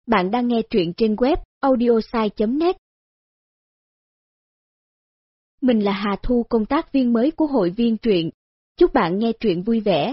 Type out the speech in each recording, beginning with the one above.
Bạn đang nghe truyện trên web audiosai.net. Mình là Hà Thu, công tác viên mới của hội viên truyện. Chúc bạn nghe truyện vui vẻ.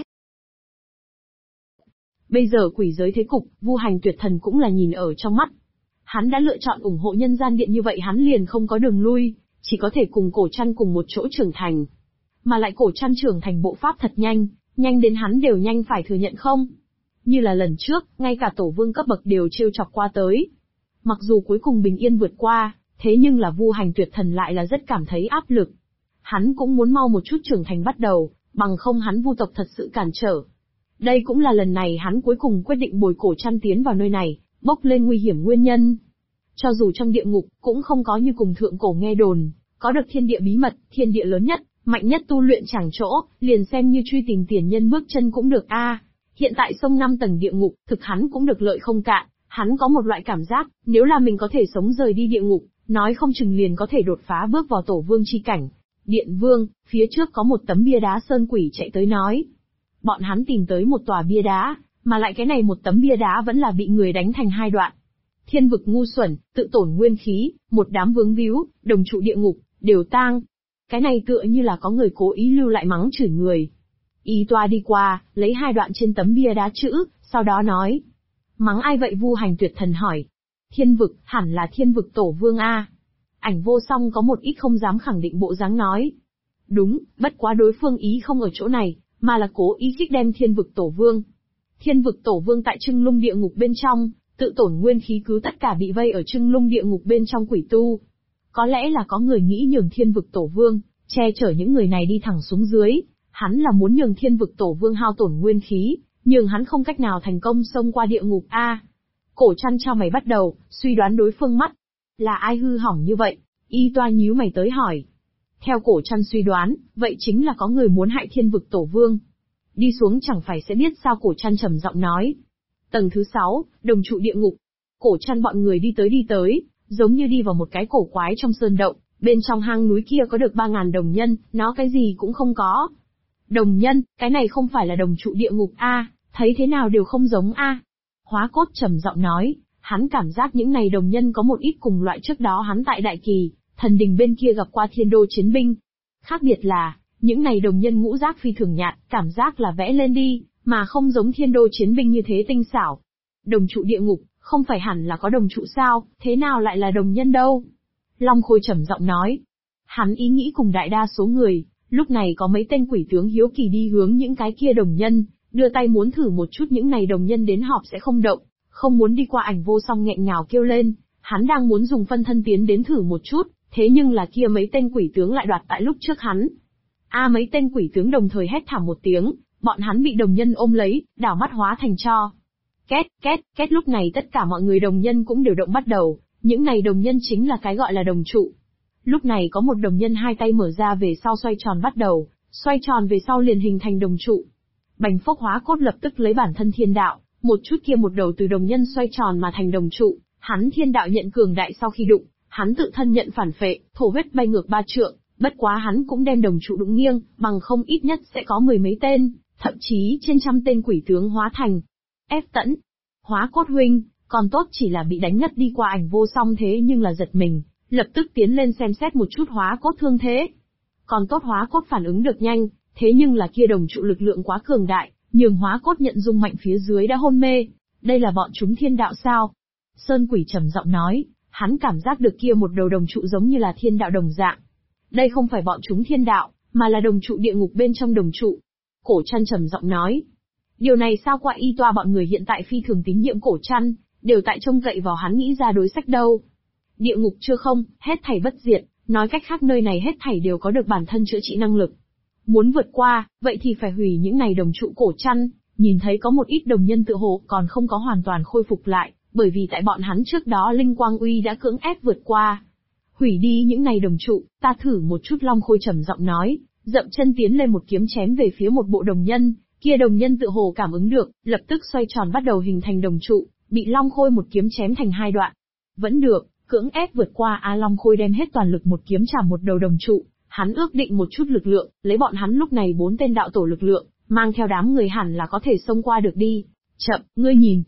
Bây giờ quỷ giới thế cục, Vu Hành Tuyệt Thần cũng là nhìn ở trong mắt. Hắn đã lựa chọn ủng hộ Nhân Gian Điện như vậy, hắn liền không có đường lui, chỉ có thể cùng Cổ Trăn cùng một chỗ trưởng thành. Mà lại Cổ Trăn trưởng thành bộ pháp thật nhanh, nhanh đến hắn đều nhanh phải thừa nhận không? Như là lần trước, ngay cả tổ vương cấp bậc đều trêu chọc qua tới. Mặc dù cuối cùng bình yên vượt qua, thế nhưng là Vu Hành Tuyệt Thần lại là rất cảm thấy áp lực. Hắn cũng muốn mau một chút trưởng thành bắt đầu, bằng không hắn Vu tộc thật sự cản trở. Đây cũng là lần này hắn cuối cùng quyết định bồi Cổ Trăn tiến vào nơi này, bốc lên nguy hiểm nguyên nhân. Cho dù trong địa ngục, cũng không có như cùng thượng cổ nghe đồn, có được thiên địa bí mật, thiên địa lớn nhất, mạnh nhất tu luyện chẳng chỗ, liền xem như truy tìm tiền nhân bước chân cũng được a. Hiện tại sông 5 tầng địa ngục, thực hắn cũng được lợi không cạn, hắn có một loại cảm giác, nếu là mình có thể sống rời đi địa ngục, nói không chừng liền có thể đột phá bước vào tổ vương chi cảnh. Điện vương, phía trước có một tấm bia đá sơn quỷ chạy tới nói. Bọn hắn tìm tới một tòa bia đá, mà lại cái này một tấm bia đá vẫn là bị người đánh thành hai đoạn. Thiên vực ngu xuẩn, tự tổn nguyên khí, một đám vướng víu, đồng trụ địa ngục, đều tang. Cái này tựa như là có người cố ý lưu lại mắng chửi người. Y toa đi qua, lấy hai đoạn trên tấm bia đá chữ, sau đó nói. Mắng ai vậy? Vu Hành Tuyệt Thần hỏi. Thiên vực, hẳn là thiên vực tổ vương a. Ảnh Vô Song có một ít không dám khẳng định bộ dáng nói. Đúng, bất quá đối phương ý không ở chỗ này, mà là cố ý kích đem thiên vực tổ vương. Thiên vực tổ vương tại Trưng Lung địa ngục bên trong, tự tổn nguyên khí cứu tất cả bị vây ở Trưng Lung địa ngục bên trong quỷ tu. Có lẽ là có người nghĩ nhường thiên vực tổ vương, che chở những người này đi thẳng xuống dưới. Hắn là muốn nhường thiên vực tổ vương hao tổn nguyên khí, nhường hắn không cách nào thành công xông qua địa ngục a. Cổ Trăn cho mày bắt đầu, suy đoán đối phương mắt. Là ai hư hỏng như vậy? Y toa nhíu mày tới hỏi. Theo Cổ Trăn suy đoán, vậy chính là có người muốn hại thiên vực tổ vương. Đi xuống chẳng phải sẽ biết sao? Cổ Trăn trầm giọng nói. Tầng thứ 6, đồng trụ địa ngục. Cổ Trăn bọn người đi tới, giống như đi vào một cái cổ quái trong sơn động, bên trong hang núi kia có được 3.000 đồng nhân, nó cái gì cũng không có. Đồng nhân, cái này không phải là đồng trụ địa ngục a, thấy thế nào đều không giống a. Hóa Cốt trầm giọng nói, hắn cảm giác những này đồng nhân có một ít cùng loại trước đó hắn tại Đại Kỳ, thần đình bên kia gặp qua thiên đô chiến binh. Khác biệt là, những này đồng nhân ngũ giác phi thường nhạt, cảm giác là vẽ lên đi, mà không giống thiên đô chiến binh như thế tinh xảo. Đồng trụ địa ngục, không phải hẳn là có đồng trụ sao, thế nào lại là đồng nhân đâu? Long Khôi trầm giọng nói. Hắn ý nghĩ cùng đại đa số người. Lúc này có mấy tên quỷ tướng hiếu kỳ đi hướng những cái kia đồng nhân, đưa tay muốn thử một chút những này đồng nhân đến họp sẽ không động, không muốn đi qua. Ảnh Vô Song nghẹn ngào kêu lên, hắn đang muốn dùng phân thân tiến đến thử một chút, thế nhưng là kia mấy tên quỷ tướng lại đoạt tại lúc trước hắn. Mấy tên quỷ tướng đồng thời hét thảm một tiếng, bọn hắn bị đồng nhân ôm lấy, đảo mắt hóa thành tro. Két, két, két, lúc này tất cả mọi người đồng nhân cũng đều động bắt đầu, những này đồng nhân chính là cái gọi là đồng trụ. Lúc này có một đồng nhân hai tay mở ra về sau xoay tròn bắt đầu, xoay tròn về sau liền hình thành đồng trụ. Bành Phốc Hóa Cốt lập tức lấy bản thân thiên đạo, một chút kia một đầu từ đồng nhân xoay tròn mà thành đồng trụ, hắn thiên đạo nhận cường đại sau khi đụng, hắn tự thân nhận phản phệ, thổ huyết bay ngược 3 trượng, bất quá hắn cũng đem đồng trụ đụng nghiêng, bằng không ít nhất sẽ có 10 mấy tên, thậm chí trên trăm tên quỷ tướng hóa thành. Ép Tẫn, Hóa Cốt huynh, còn tốt chỉ là bị đánh ngất đi qua. Ảnh Vô Song thế nhưng là giật mình. Lập tức tiến lên xem xét một chút Hóa Cốt thương thế. Còn tốt Hóa Cốt phản ứng được nhanh, thế nhưng là kia đồng trụ lực lượng quá cường đại, nhường Hóa Cốt nhận dung mạnh phía dưới đã hôn mê. Đây là bọn chúng thiên đạo sao? Sơn Quỷ trầm giọng nói, hắn cảm giác được kia một đầu đồng trụ giống như là thiên đạo đồng dạng. Đây không phải bọn chúng thiên đạo, mà là đồng trụ địa ngục bên trong đồng trụ. Cổ Trăn trầm giọng nói. Điều này sao qua? Y toa bọn người hiện tại phi thường tín nhiệm Cổ Trăn, đều tại trông cậy vào hắn nghĩ ra đối sách đâu. Địa ngục chưa không, hết thảy bất diệt, nói cách khác nơi này hết thảy đều có được bản thân chữa trị năng lực. Muốn vượt qua, vậy thì phải hủy những này đồng trụ. Cổ Trăn nhìn thấy có một ít đồng nhân tự hồ còn không có hoàn toàn khôi phục lại, bởi vì tại bọn hắn trước đó linh quang uy đã cưỡng ép vượt qua. Hủy đi những này đồng trụ, ta thử một chút. Long Khôi trầm giọng nói, dậm chân tiến lên một kiếm chém về phía một bộ đồng nhân, kia đồng nhân tự hồ cảm ứng được, lập tức xoay tròn bắt đầu hình thành đồng trụ, bị Long Khôi một kiếm chém thành hai đoạn. Vẫn được. Cưỡng ép vượt qua. Long Khôi đem hết toàn lực một kiếm chạm một đầu đồng trụ, hắn ước định một chút lực lượng, lấy bọn hắn lúc này 4 tên đạo tổ lực lượng, mang theo đám người hẳn là có thể xông qua được đi. Chậm, ngươi nhìn.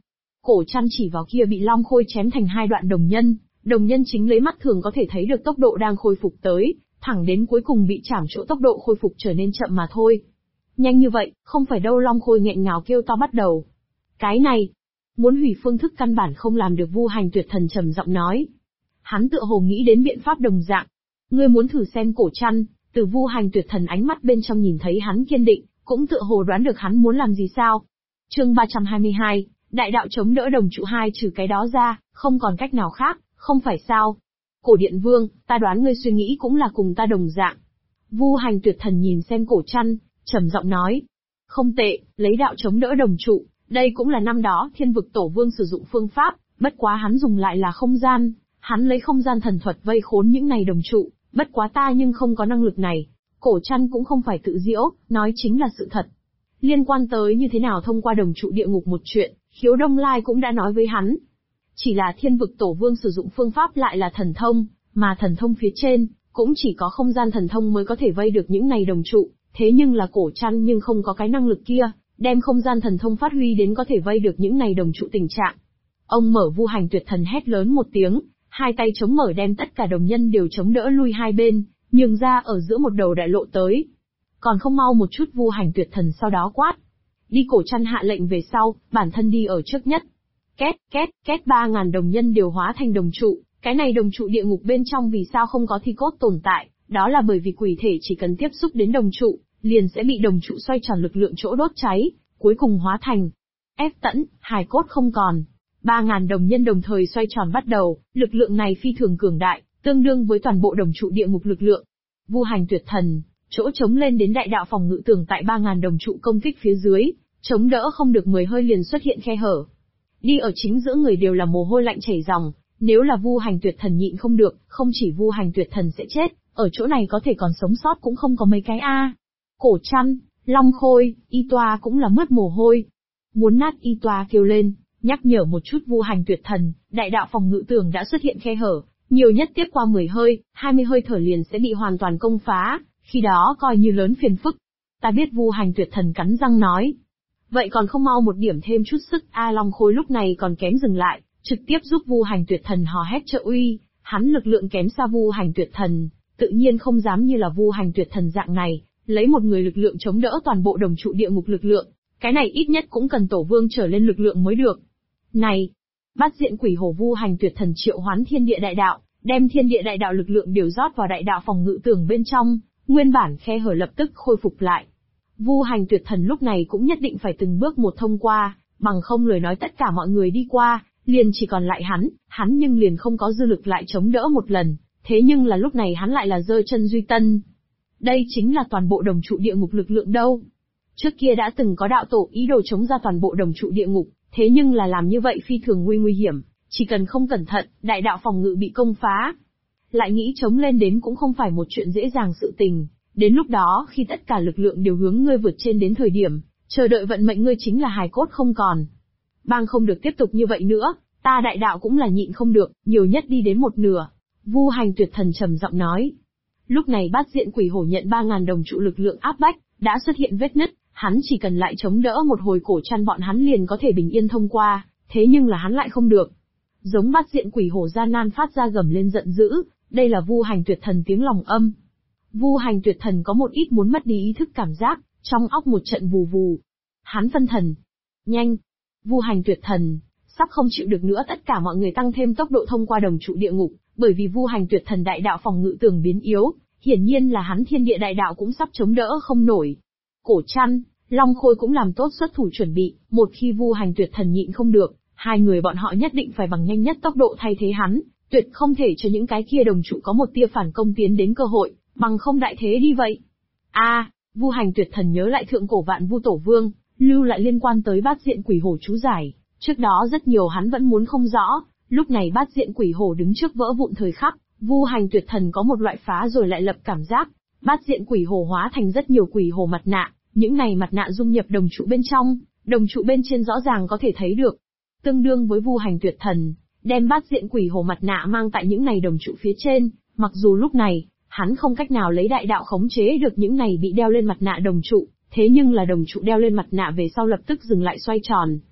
Cổ Trăn chỉ vào kia bị Long Khôi chém thành hai đoạn đồng nhân chính lấy mắt thường có thể thấy được tốc độ đang khôi phục tới, thẳng đến cuối cùng bị chảm chỗ tốc độ khôi phục trở nên chậm mà thôi. Nhanh như vậy, không phải đâu. Long Khôi nghẹn ngào kêu to bắt đầu. Cái này, muốn hủy phương thức căn bản không làm được. Vu Hành Tuyệt Thần trầm giọng nói. Hắn tựa hồ nghĩ đến biện pháp đồng dạng. Ngươi muốn thử xem Cổ Trăn? Từ Vu Hành Tuyệt Thần ánh mắt bên trong nhìn thấy hắn kiên định, cũng tựa hồ đoán được hắn muốn làm gì sao. Chương 322, đại đạo chống đỡ đồng trụ hai, trừ cái đó ra, không còn cách nào khác, không phải sao? Cổ Điện Vương, ta đoán ngươi suy nghĩ cũng là cùng ta đồng dạng. Vu Hành Tuyệt Thần nhìn xem Cổ Trăn, trầm giọng nói. Không tệ, lấy đạo chống đỡ đồng trụ, đây cũng là năm đó Thiên Vực Tổ Vương sử dụng phương pháp, bất quá hắn dùng lại là không gian, hắn lấy không gian thần thuật vây khốn những này đồng trụ, bất quá ta nhưng không có năng lực này. Cổ Trăn cũng không phải tự diễu, nói chính là sự thật. Liên quan tới như thế nào thông qua đồng trụ địa ngục một chuyện, Khiếu Đông Lai cũng đã nói với hắn. Chỉ là Thiên Vực Tổ Vương sử dụng phương pháp lại là thần thông, mà thần thông phía trên, cũng chỉ có không gian thần thông mới có thể vây được những này đồng trụ, thế nhưng là Cổ Trăn nhưng không có cái năng lực kia, đem không gian thần thông phát huy đến có thể vây được những này đồng trụ tình trạng. Ông mở. Vu Hành Tuyệt Thần hét lớn một tiếng, hai tay chống mở đem tất cả đồng nhân đều chống đỡ lui hai bên, nhường ra ở giữa một đầu đại lộ tới. Còn không mau một chút. Vu Hành Tuyệt Thần sau đó quát. Đi. Cổ Trăn hạ lệnh về sau, bản thân đi ở trước nhất. Két, két, két 3.000 đồng nhân đều hóa thành đồng trụ, cái này đồng trụ địa ngục bên trong vì sao không có thi cốt tồn tại, đó là bởi vì quỷ thể chỉ cần tiếp xúc đến đồng trụ, liền sẽ bị đồng trụ xoay tròn lực lượng chỗ đốt cháy, cuối cùng hóa thành ép tẫn, hài cốt không còn. 3.000 đồng nhân đồng thời xoay tròn bắt đầu, lực lượng này phi thường cường đại, tương đương với toàn bộ đồng trụ địa ngục lực lượng. Vu Hành Tuyệt Thần, chỗ chống lên đến đại đạo phòng ngự tường tại 3.000 đồng trụ công kích phía dưới, chống đỡ không được 10 hơi liền xuất hiện khe hở. Đi ở chính giữa người đều là mồ hôi lạnh chảy ròng, nếu là Vu Hành Tuyệt Thần nhịn không được, không chỉ Vu Hành Tuyệt Thần sẽ chết, ở chỗ này có thể còn sống sót cũng không có mấy cái a. Cổ Trăn, Long Khôi, Y Toa cũng là mướt mồ hôi. Muốn nát. Y Toa kêu lên, nhắc nhở một chút Vu Hành Tuyệt Thần, đại đạo phòng ngự tường đã xuất hiện khe hở, nhiều nhất tiếp qua 10 hơi, 20 hơi thở liền sẽ bị hoàn toàn công phá, khi đó coi như lớn phiền phức. Ta biết. Vu Hành Tuyệt Thần cắn răng nói. Vậy còn không mau một điểm thêm chút sức. Long Khôi lúc này còn kém dừng lại, trực tiếp giúp Vu Hành Tuyệt Thần hò hét trợ uy, hắn lực lượng kém xa Vu Hành Tuyệt Thần, tự nhiên không dám như là Vu Hành Tuyệt Thần dạng này, lấy một người lực lượng chống đỡ toàn bộ đồng trụ địa ngục lực lượng, cái này ít nhất cũng cần Tổ Vương trở lên lực lượng mới được. Này, Bát Diện Quỷ Hổ. Vu Hành Tuyệt Thần triệu hoán thiên địa đại đạo, đem thiên địa đại đạo lực lượng điều rót vào đại đạo phòng ngự tường bên trong, nguyên bản khe hở lập tức khôi phục lại. Vu Hành Tuyệt Thần lúc này cũng nhất định phải từng bước một thông qua, bằng không lời nói tất cả mọi người đi qua, liền chỉ còn lại hắn nhưng liền không có dư lực lại chống đỡ một lần, thế nhưng là lúc này hắn lại là giơ chân duy tân. Đây chính là toàn bộ đồng trụ địa ngục lực lượng đâu. Trước kia đã từng có đạo tổ ý đồ chống ra toàn bộ đồng trụ địa ngục, thế nhưng là làm như vậy phi thường nguy hiểm, chỉ cần không cẩn thận, đại đạo phòng ngự bị công phá. Lại nghĩ chống lên đến cũng không phải một chuyện dễ dàng sự tình, đến lúc đó khi tất cả lực lượng đều hướng ngươi vượt trên đến thời điểm, chờ đợi vận mệnh ngươi chính là hài cốt không còn. Bang không được tiếp tục như vậy nữa, ta đại đạo cũng là nhịn không được, nhiều nhất đi đến một nửa. Vu Hành Tuyệt Thần trầm giọng nói. Lúc này Bát Diện Quỷ Hổ nhận 3.000 đồng trụ lực lượng áp bách, đã xuất hiện vết nứt, hắn chỉ cần lại chống đỡ một hồi Cổ Trăn bọn hắn liền có thể bình yên thông qua, thế nhưng là hắn lại không được. Giống Bát Diện Quỷ Hổ gian nan phát ra gầm lên giận dữ, đây là Vu Hành Tuyệt Thần tiếng lòng âm. Vu Hành Tuyệt Thần có một ít muốn mất đi ý thức cảm giác, trong óc một trận vù vù. Hắn phân thần. Nhanh! Vu Hành Tuyệt Thần sắp không chịu được nữa. Tất cả mọi người tăng thêm tốc độ thông qua đồng trụ địa ngục, bởi vì Vu Hành Tuyệt Thần đại đạo phòng ngự tường biến yếu, hiển nhiên là hắn thiên địa đại đạo cũng sắp chống đỡ không nổi. Cổ Trăn, Long Khôi cũng làm tốt xuất thủ chuẩn bị, một khi Vu Hành Tuyệt Thần nhịn không được, hai người bọn họ nhất định phải bằng nhanh nhất tốc độ thay thế hắn, tuyệt không thể cho những cái kia đồng trụ có một tia phản công tiến đến cơ hội, bằng không đại thế đi vậy. Vu Hành Tuyệt Thần nhớ lại thượng cổ Vạn Vu Tổ Vương, lưu lại liên quan tới Bát Diện Quỷ Hổ chú giải, trước đó rất nhiều hắn vẫn muốn không rõ, lúc này Bát Diện Quỷ Hổ đứng trước vỡ vụn thời khắc, Vu Hành Tuyệt Thần có một loại phá rồi lại lập cảm giác. Bát Diện Quỷ Hổ hóa thành rất nhiều quỷ hổ mặt nạ, những này mặt nạ dung nhập đồng trụ bên trong, đồng trụ bên trên rõ ràng có thể thấy được. Tương đương với Vu Hành Tuyệt Thần, đem Bát Diện Quỷ Hổ mặt nạ mang tại những này đồng trụ phía trên, mặc dù lúc này, hắn không cách nào lấy đại đạo khống chế được những này bị đeo lên mặt nạ đồng trụ, thế nhưng là đồng trụ đeo lên mặt nạ về sau lập tức dừng lại xoay tròn.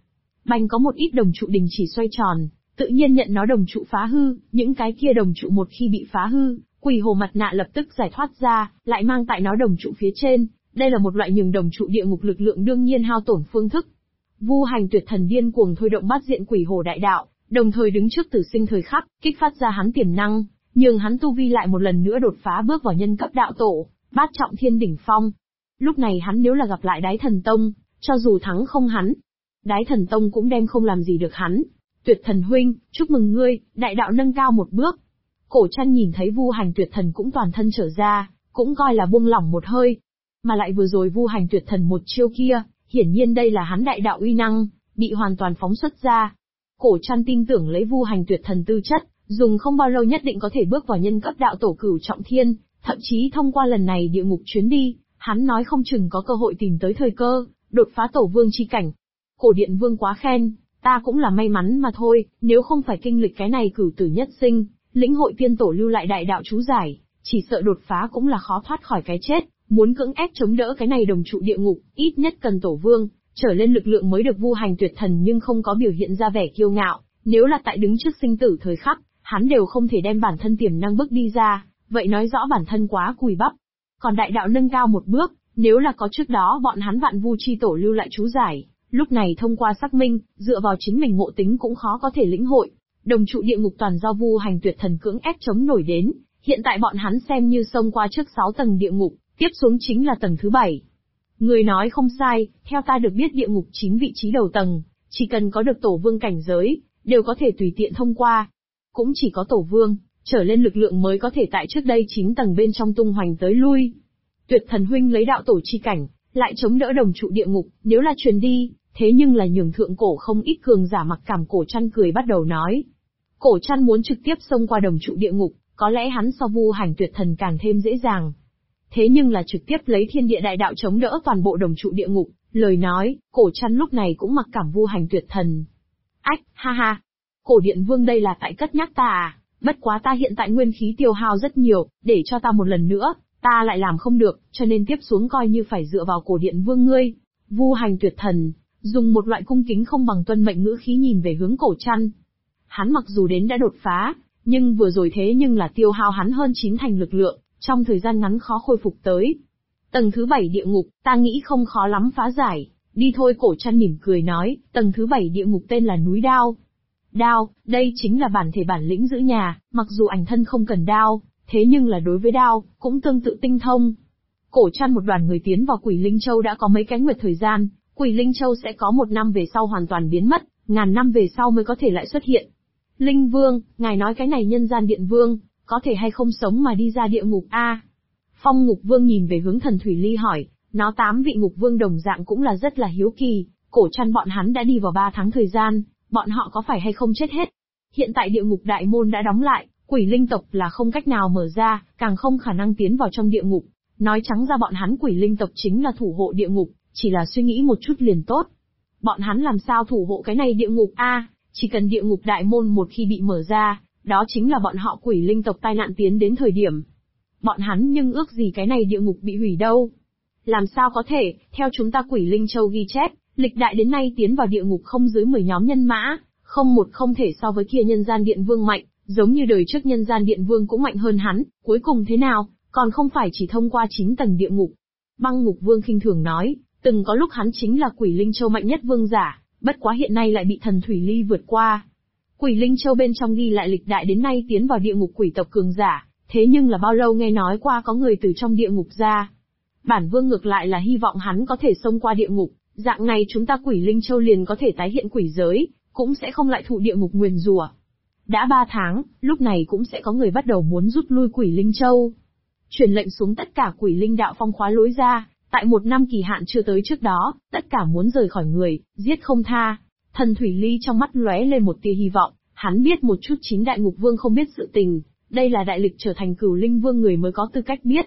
Bành có một ít đồng trụ đình chỉ xoay tròn, tự nhiên nhận nó đồng trụ phá hư, những cái kia đồng trụ một khi bị phá hư, Quỷ Hồ mặt nạ lập tức giải thoát ra, lại mang tại nó đồng trụ phía trên, đây là một loại nhường đồng trụ địa ngục lực lượng đương nhiên hao tổn phương thức. Vu Hành Tuyệt Thần điên cuồng thôi động bát diện Quỷ Hồ đại đạo, đồng thời đứng trước Tử Sinh thời khắc, kích phát ra hắn tiềm năng, nhường hắn tu vi lại một lần nữa đột phá bước vào nhân cấp đạo tổ, bát trọng thiên đỉnh phong. Lúc này hắn nếu là gặp lại Đái Thần Tông, cho dù thắng không hắn, Đái Thần Tông cũng đem không làm gì được hắn. Tuyệt Thần huynh, chúc mừng ngươi, đại đạo nâng cao một bước. Cổ Trăn nhìn thấy Vu Hành Tuyệt Thần cũng toàn thân trở ra, cũng coi là buông lỏng một hơi. Mà lại vừa rồi Vu Hành Tuyệt Thần một chiêu kia, hiển nhiên đây là hắn đại đạo uy năng, bị hoàn toàn phóng xuất ra. Cổ Trăn tin tưởng lấy Vu Hành Tuyệt Thần tư chất, dùng không bao lâu nhất định có thể bước vào nhân cấp đạo tổ cửu trọng thiên, thậm chí thông qua lần này địa ngục chuyến đi, hắn nói không chừng có cơ hội tìm tới thời cơ, đột phá tổ vương chi cảnh. Cổ Điện Vương quá khen, ta cũng là may mắn mà thôi, nếu không phải kinh lịch cái này cửu tử nhất sinh, lĩnh hội tiên tổ lưu lại đại đạo chú giải, chỉ sợ đột phá cũng là khó thoát khỏi cái chết, muốn cưỡng ép chống đỡ cái này đồng trụ địa ngục, ít nhất cần tổ vương trở lên lực lượng mới được. Vu Hành Tuyệt Thần nhưng không có biểu hiện ra vẻ kiêu ngạo, nếu là tại đứng trước sinh tử thời khắc, hắn đều không thể đem bản thân tiềm năng bước đi ra, vậy nói rõ bản thân quá cùi bắp. Còn đại đạo nâng cao một bước, nếu là có trước đó bọn hắn Vạn Vu chi tổ lưu lại chú giải, lúc này thông qua xác minh, dựa vào chính mình ngộ tính cũng khó có thể lĩnh hội. Đồng trụ địa ngục toàn do Vu Hành Tuyệt Thần cưỡng ép chống nổi đến, hiện tại bọn hắn xem như xông qua trước 6 tầng địa ngục, tiếp xuống chính là tầng thứ 7. Người nói không sai, theo ta được biết địa ngục 9 vị trí đầu tầng, chỉ cần có được tổ vương cảnh giới, đều có thể tùy tiện thông qua. Cũng chỉ có tổ vương trở lên lực lượng mới có thể tại trước đây 9 tầng bên trong tung hoành tới lui. Tuyệt Thần huynh lấy đạo tổ chi cảnh, lại chống đỡ đồng trụ địa ngục, nếu là truyền đi, thế nhưng là nhường thượng cổ không ít cường giả mặc cảm. Cổ Trăn cười bắt đầu nói. Cổ Trăn muốn trực tiếp xông qua đồng trụ địa ngục, có lẽ hắn so Vu Hành Tuyệt Thần càng thêm dễ dàng. Thế nhưng là trực tiếp lấy thiên địa đại đạo chống đỡ toàn bộ đồng trụ địa ngục, lời nói, Cổ Trăn lúc này cũng mặc cảm Vu Hành Tuyệt Thần. Ách, ha ha, Cổ Điện Vương đây là tại cất nhắc ta à, bất quá ta hiện tại nguyên khí tiêu hao rất nhiều, để cho ta một lần nữa, ta lại làm không được, cho nên tiếp xuống coi như phải dựa vào Cổ Điện Vương ngươi. Vu Hành Tuyệt Thần dùng một loại cung kính không bằng tuân mệnh ngữ khí nhìn về hướng Cổ Trăn. Hắn mặc dù đến đã đột phá, nhưng vừa rồi thế nhưng là tiêu hao hắn hơn 9 thành lực lượng, trong thời gian ngắn khó khôi phục tới. Tầng thứ 7 địa ngục, ta nghĩ không khó lắm phá giải, đi thôi. Cổ Trăn mỉm cười nói, tầng thứ 7 địa ngục tên là núi đao. Đao, đây chính là bản thể bản lĩnh giữ nhà, mặc dù ảnh thân không cần đao, thế nhưng là đối với đao, cũng tương tự tinh thông. Cổ Trăn một đoàn người tiến vào Quỷ Linh Châu đã có mấy cái nguyệt thời gian, Quỷ Linh Châu sẽ có 1 năm về sau hoàn toàn biến mất, ngàn năm về sau mới có thể lại xuất hiện. Linh Vương, ngài nói cái này nhân gian điện vương, có thể hay không sống mà đi ra địa ngục a? Phong Ngục Vương nhìn về hướng Thần Thủy Ly hỏi, nó 8 vị ngục vương đồng dạng cũng là rất là hiếu kỳ, Cổ Trăn bọn hắn đã đi vào 3 tháng thời gian, bọn họ có phải hay không chết hết? Hiện tại địa ngục đại môn đã đóng lại, quỷ linh tộc là không cách nào mở ra, càng không khả năng tiến vào trong địa ngục. Nói trắng ra bọn hắn quỷ linh tộc chính là thủ hộ địa ngục, chỉ là suy nghĩ một chút liền tốt. Bọn hắn làm sao thủ hộ cái này địa ngục a? Chỉ cần địa ngục đại môn một khi bị mở ra, đó chính là bọn họ quỷ linh tộc tai nạn tiến đến thời điểm. Bọn hắn nhưng ước gì cái này địa ngục bị hủy đâu. Làm sao có thể, theo chúng ta Quỷ Linh Châu ghi chép, lịch đại đến nay tiến vào địa ngục không dưới 10 nhóm nhân mã, không một không thể so với kia nhân gian điện vương mạnh, giống như đời trước nhân gian điện vương cũng mạnh hơn hắn, cuối cùng thế nào, còn không phải chỉ thông qua 9 tầng địa ngục. Băng Ngục Vương khinh thường nói, từng có lúc hắn chính là Quỷ Linh Châu mạnh nhất vương giả, bất quá hiện nay lại bị Thần Thủy Ly vượt qua. Quỷ Linh Châu bên trong ghi lại lịch đại đến nay tiến vào địa ngục quỷ tộc cường giả, thế nhưng là bao lâu nghe nói qua có người từ trong địa ngục ra. Bản vương ngược lại là hy vọng hắn có thể xông qua địa ngục, dạng này chúng ta Quỷ Linh Châu liền có thể tái hiện quỷ giới, cũng sẽ không lại thụ địa ngục nguyền rủa. Đã 3 tháng, lúc này cũng sẽ có người bắt đầu muốn rút lui Quỷ Linh Châu. Truyền lệnh xuống tất cả Quỷ Linh đạo phong khóa lối ra, tại 1 năm kỳ hạn chưa tới trước đó, tất cả muốn rời khỏi người, giết không tha. Thần Thủy Ly trong mắt lóe lên một tia hy vọng, hắn biết một chút 9 đại ngục vương không biết sự tình, đây là đại lịch trở thành Cửu Linh Vương người mới có tư cách biết.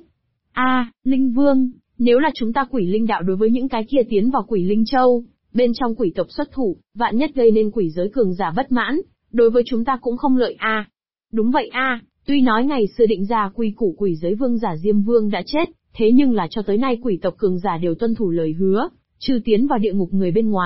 Linh Vương, nếu là chúng ta Quỷ Linh đạo đối với những cái kia tiến vào Quỷ Linh Châu, bên trong quỷ tộc xuất thủ, vạn nhất gây nên quỷ giới cường giả bất mãn, đối với chúng ta cũng không lợi a. Đúng vậy a, tuy nói ngày xưa định ra quy củ quỷ giới vương giả Diêm Vương đã chết, thế nhưng là cho tới nay quỷ tộc cường giả đều tuân thủ lời hứa, trừ tiến vào địa ngục người bên ngoài,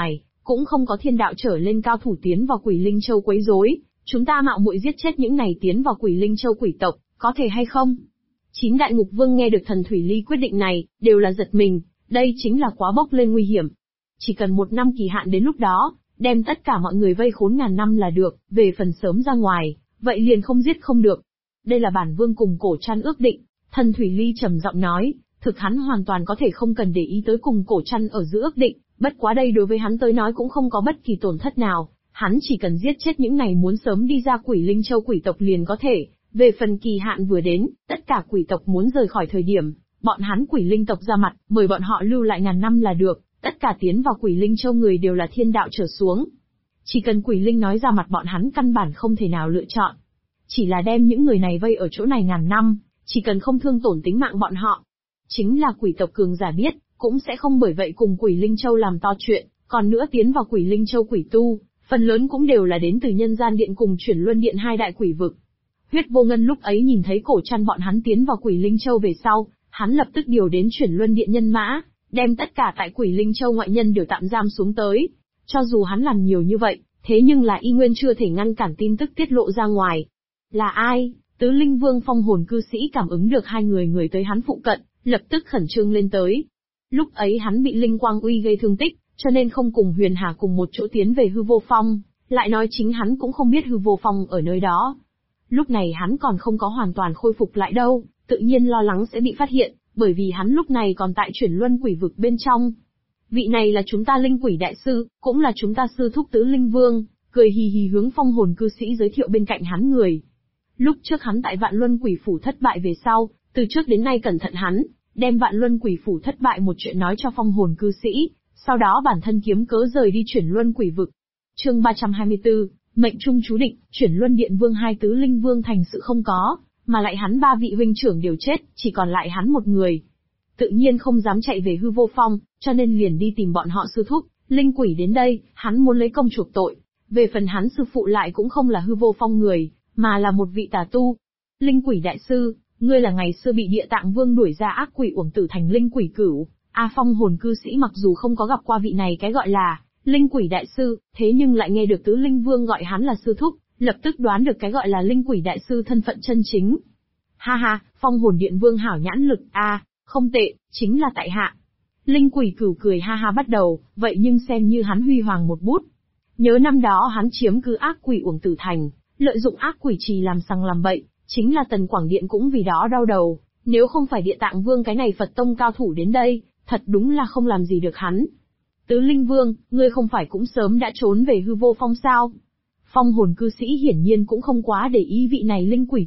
cũng không có thiên đạo trở lên cao thủ tiến vào Quỷ Linh Châu quấy rối, chúng ta mạo muội giết chết những này tiến vào Quỷ Linh Châu quỷ tộc, có thể hay không? 9 đại ngục vương nghe được Thần Thủy Ly quyết định này, đều là giật mình, đây chính là quá bốc lên nguy hiểm. Chỉ cần 1 năm kỳ hạn đến lúc đó, đem tất cả mọi người vây khốn ngàn năm là được, về phần sớm ra ngoài, vậy liền không giết không được. Đây là bản vương cùng Cổ Trăn ước định, Thần Thủy Ly trầm giọng nói, thực hắn hoàn toàn có thể không cần để ý tới cùng Cổ Trăn ở giữa ước định, bất quá đây đối với hắn tới nói cũng không có bất kỳ tổn thất nào, hắn chỉ cần giết chết những này muốn sớm đi ra Quỷ Linh Châu quỷ tộc liền có thể. Về phần kỳ hạn vừa đến, tất cả quỷ tộc muốn rời khỏi thời điểm, bọn hắn Quỷ Linh tộc ra mặt, mời bọn họ lưu lại ngàn năm là được, tất cả tiến vào Quỷ Linh Châu người đều là thiên đạo trở xuống. Chỉ cần Quỷ Linh nói ra mặt bọn hắn căn bản không thể nào lựa chọn. Chỉ là đem những người này vây ở chỗ này ngàn năm, chỉ cần không thương tổn tính mạng bọn họ. Chính là quỷ tộc cường giả biết, cũng sẽ không bởi vậy cùng Quỷ Linh Châu làm to chuyện, còn nữa tiến vào Quỷ Linh Châu quỷ tu, phần lớn cũng đều là đến từ Nhân Gian Điện cùng Chuyển Luân Điện 2 đại quỷ vực. Huyết Vô Ngân lúc ấy nhìn thấy Cổ Trăn bọn hắn tiến vào Quỷ Linh Châu về sau, hắn lập tức điều đến Chuyển Luân Điện nhân mã, đem tất cả tại Quỷ Linh Châu ngoại nhân đều tạm giam xuống tới. Cho dù hắn làm nhiều như vậy, thế nhưng là y nguyên chưa thể ngăn cản tin tức tiết lộ ra ngoài. Là ai? Tứ Linh Vương Phong Hồn cư sĩ cảm ứng được 2 người tới hắn phụ cận, lập tức khẩn trương lên tới. Lúc ấy hắn bị Linh Quang Uy gây thương tích, cho nên không cùng Huyền Hà cùng một chỗ tiến về Hư Vô Phong, lại nói chính hắn cũng không biết Hư Vô Phong ở nơi đó. Lúc này hắn còn không có hoàn toàn khôi phục lại đâu, tự nhiên lo lắng sẽ bị phát hiện, bởi vì hắn lúc này còn tại Chuyển Luân quỷ vực bên trong. Vị này là chúng ta Linh Quỷ Đại Sư, cũng là chúng ta sư thúc Tứ Linh Vương, cười hì hì hướng Phong Hồn cư sĩ giới thiệu bên cạnh hắn người. Lúc trước hắn tại Vạn Luân Quỷ Phủ thất bại về sau, từ trước đến nay cẩn thận hắn, đem Vạn Luân Quỷ Phủ thất bại một chuyện nói cho Phong Hồn cư sĩ, sau đó bản thân kiếm cớ rời đi Chuyển Luân quỷ vực. Chương 324, mệnh trung chú định, Chuyển Luân Điện Vương 2 Tứ Linh Vương thành sự không có, mà lại hắn 3 vị huynh trưởng đều chết, chỉ còn lại hắn một người. Tự nhiên không dám chạy về Hư Vô Phong, cho nên liền đi tìm bọn họ sư thúc, Linh Quỷ đến đây, hắn muốn lấy công chuộc tội. Về phần hắn sư phụ lại cũng không là Hư Vô Phong người, mà là một vị tà tu. Linh Quỷ Đại Sư, ngươi là ngày xưa bị Địa Tạng Vương đuổi ra ác quỷ uổng tử thành Linh Quỷ Cửu. Phong Hồn cư sĩ mặc dù không có gặp qua vị này cái gọi là Linh Quỷ Đại Sư, thế nhưng lại nghe được Tứ Linh Vương gọi hắn là sư thúc, lập tức đoán được cái gọi là Linh Quỷ Đại Sư thân phận chân chính. Ha ha, Phong Hồn Điện Vương hảo nhãn lực, không tệ, chính là tại hạ. Linh Quỷ Cửu cười ha ha bắt đầu, vậy nhưng xem như hắn huy hoàng một bút. Nhớ năm đó hắn chiếm cứ ác quỷ uổng tử thành, lợi dụng ác quỷ trì làm sằng làm bậy, chính là Tần Quảng Điện cũng vì đó đau đầu, nếu không phải Địa Tạng Vương cái này Phật tông cao thủ đến đây, thật đúng là không làm gì được hắn. Tứ Linh Vương, ngươi không phải cũng sớm đã trốn về Hư Vô Phong sao? Phong Hồn cư sĩ hiển nhiên cũng không quá để ý vị này Linh Quỷ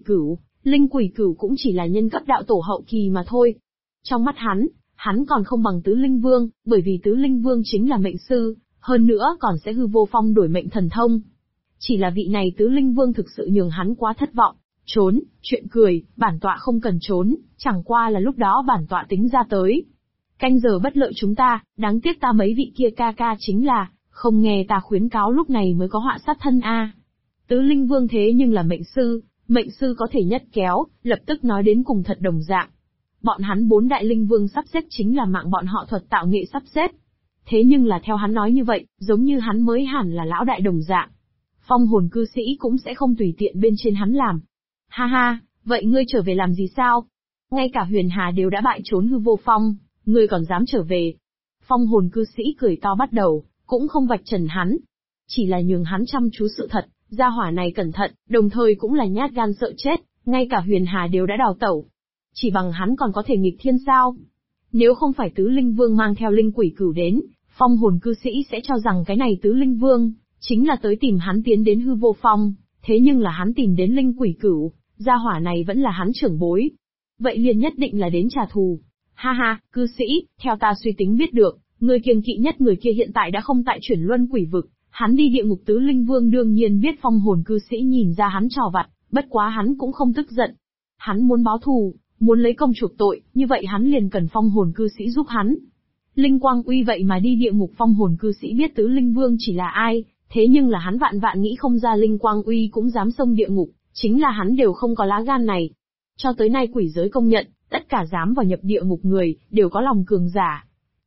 Cửu cũng chỉ là nhân cấp đạo tổ hậu kỳ mà thôi. Trong mắt hắn còn không bằng Tứ Linh Vương, bởi vì Tứ Linh Vương chính là mệnh sư, hơn nữa còn sẽ Hư Vô Phong đổi mệnh thần thông. Chỉ là vị này Tứ Linh Vương thực sự nhường hắn quá thất vọng. Trốn, chuyện cười, bản tọa không cần trốn, chẳng qua là lúc đó bản tọa tính ra tới. Canh giờ bất lợi chúng ta, đáng tiếc ta mấy vị kia ca chính là, không nghe ta khuyến cáo lúc này mới có họa sát thân Tứ Linh Vương thế nhưng là mệnh sư có thể nhất kéo, lập tức nói đến cùng thật đồng dạng. Bọn hắn 4 đại linh vương sắp xếp chính là mạng bọn họ thuật tạo nghệ sắp xếp. Thế nhưng là theo hắn nói như vậy, giống như hắn mới hẳn là lão đại đồng dạng. Phong Hồn cư sĩ cũng sẽ không tùy tiện bên trên hắn làm. Ha ha, vậy ngươi trở về làm gì sao? Ngay cả Huyền Hà đều đã bại trốn Hư Vô Phong, ngươi còn dám trở về? Phong Hồn cư sĩ cười to bắt đầu, cũng không vạch trần hắn. Chỉ là nhường hắn chăm chú sự thật, gia hỏa này cẩn thận, đồng thời cũng là nhát gan sợ chết, ngay cả Huyền Hà đều đã đào tẩu. Chỉ bằng hắn còn có thể nghịch thiên sao? Nếu không phải Tứ Linh Vương mang theo Linh Quỷ Cửu đến, Phong Hồn cư sĩ sẽ cho rằng cái này Tứ Linh Vương chính là tới tìm hắn tiến đến Hư Vô Phong, thế nhưng là hắn tìm đến Linh Quỷ Cửu, gia hỏa này vẫn là hắn trưởng bối. Vậy liền nhất định là đến trả thù. Ha ha, cư sĩ, theo ta suy tính biết được, người kiêng kỵ nhất người kia hiện tại đã không tại Chuyển Luân quỷ vực, hắn đi địa ngục. Tứ Linh Vương đương nhiên biết Phong Hồn cư sĩ nhìn ra hắn trò vặt, bất quá hắn cũng không tức giận. Hắn muốn báo thù, muốn lấy công chuộc tội, như vậy hắn liền cần Phong Hồn cư sĩ giúp hắn. Linh Quang Uy vậy mà đi địa ngục. Phong Hồn cư sĩ biết Tứ Linh Vương chỉ là ai, thế nhưng là hắn vạn nghĩ không ra Linh Quang Uy cũng dám xông địa ngục, chính là hắn đều không có lá gan này. Cho tới nay quỷ giới công nhận, tất cả dám vào nhập địa ngục người, đều có lòng cường giả.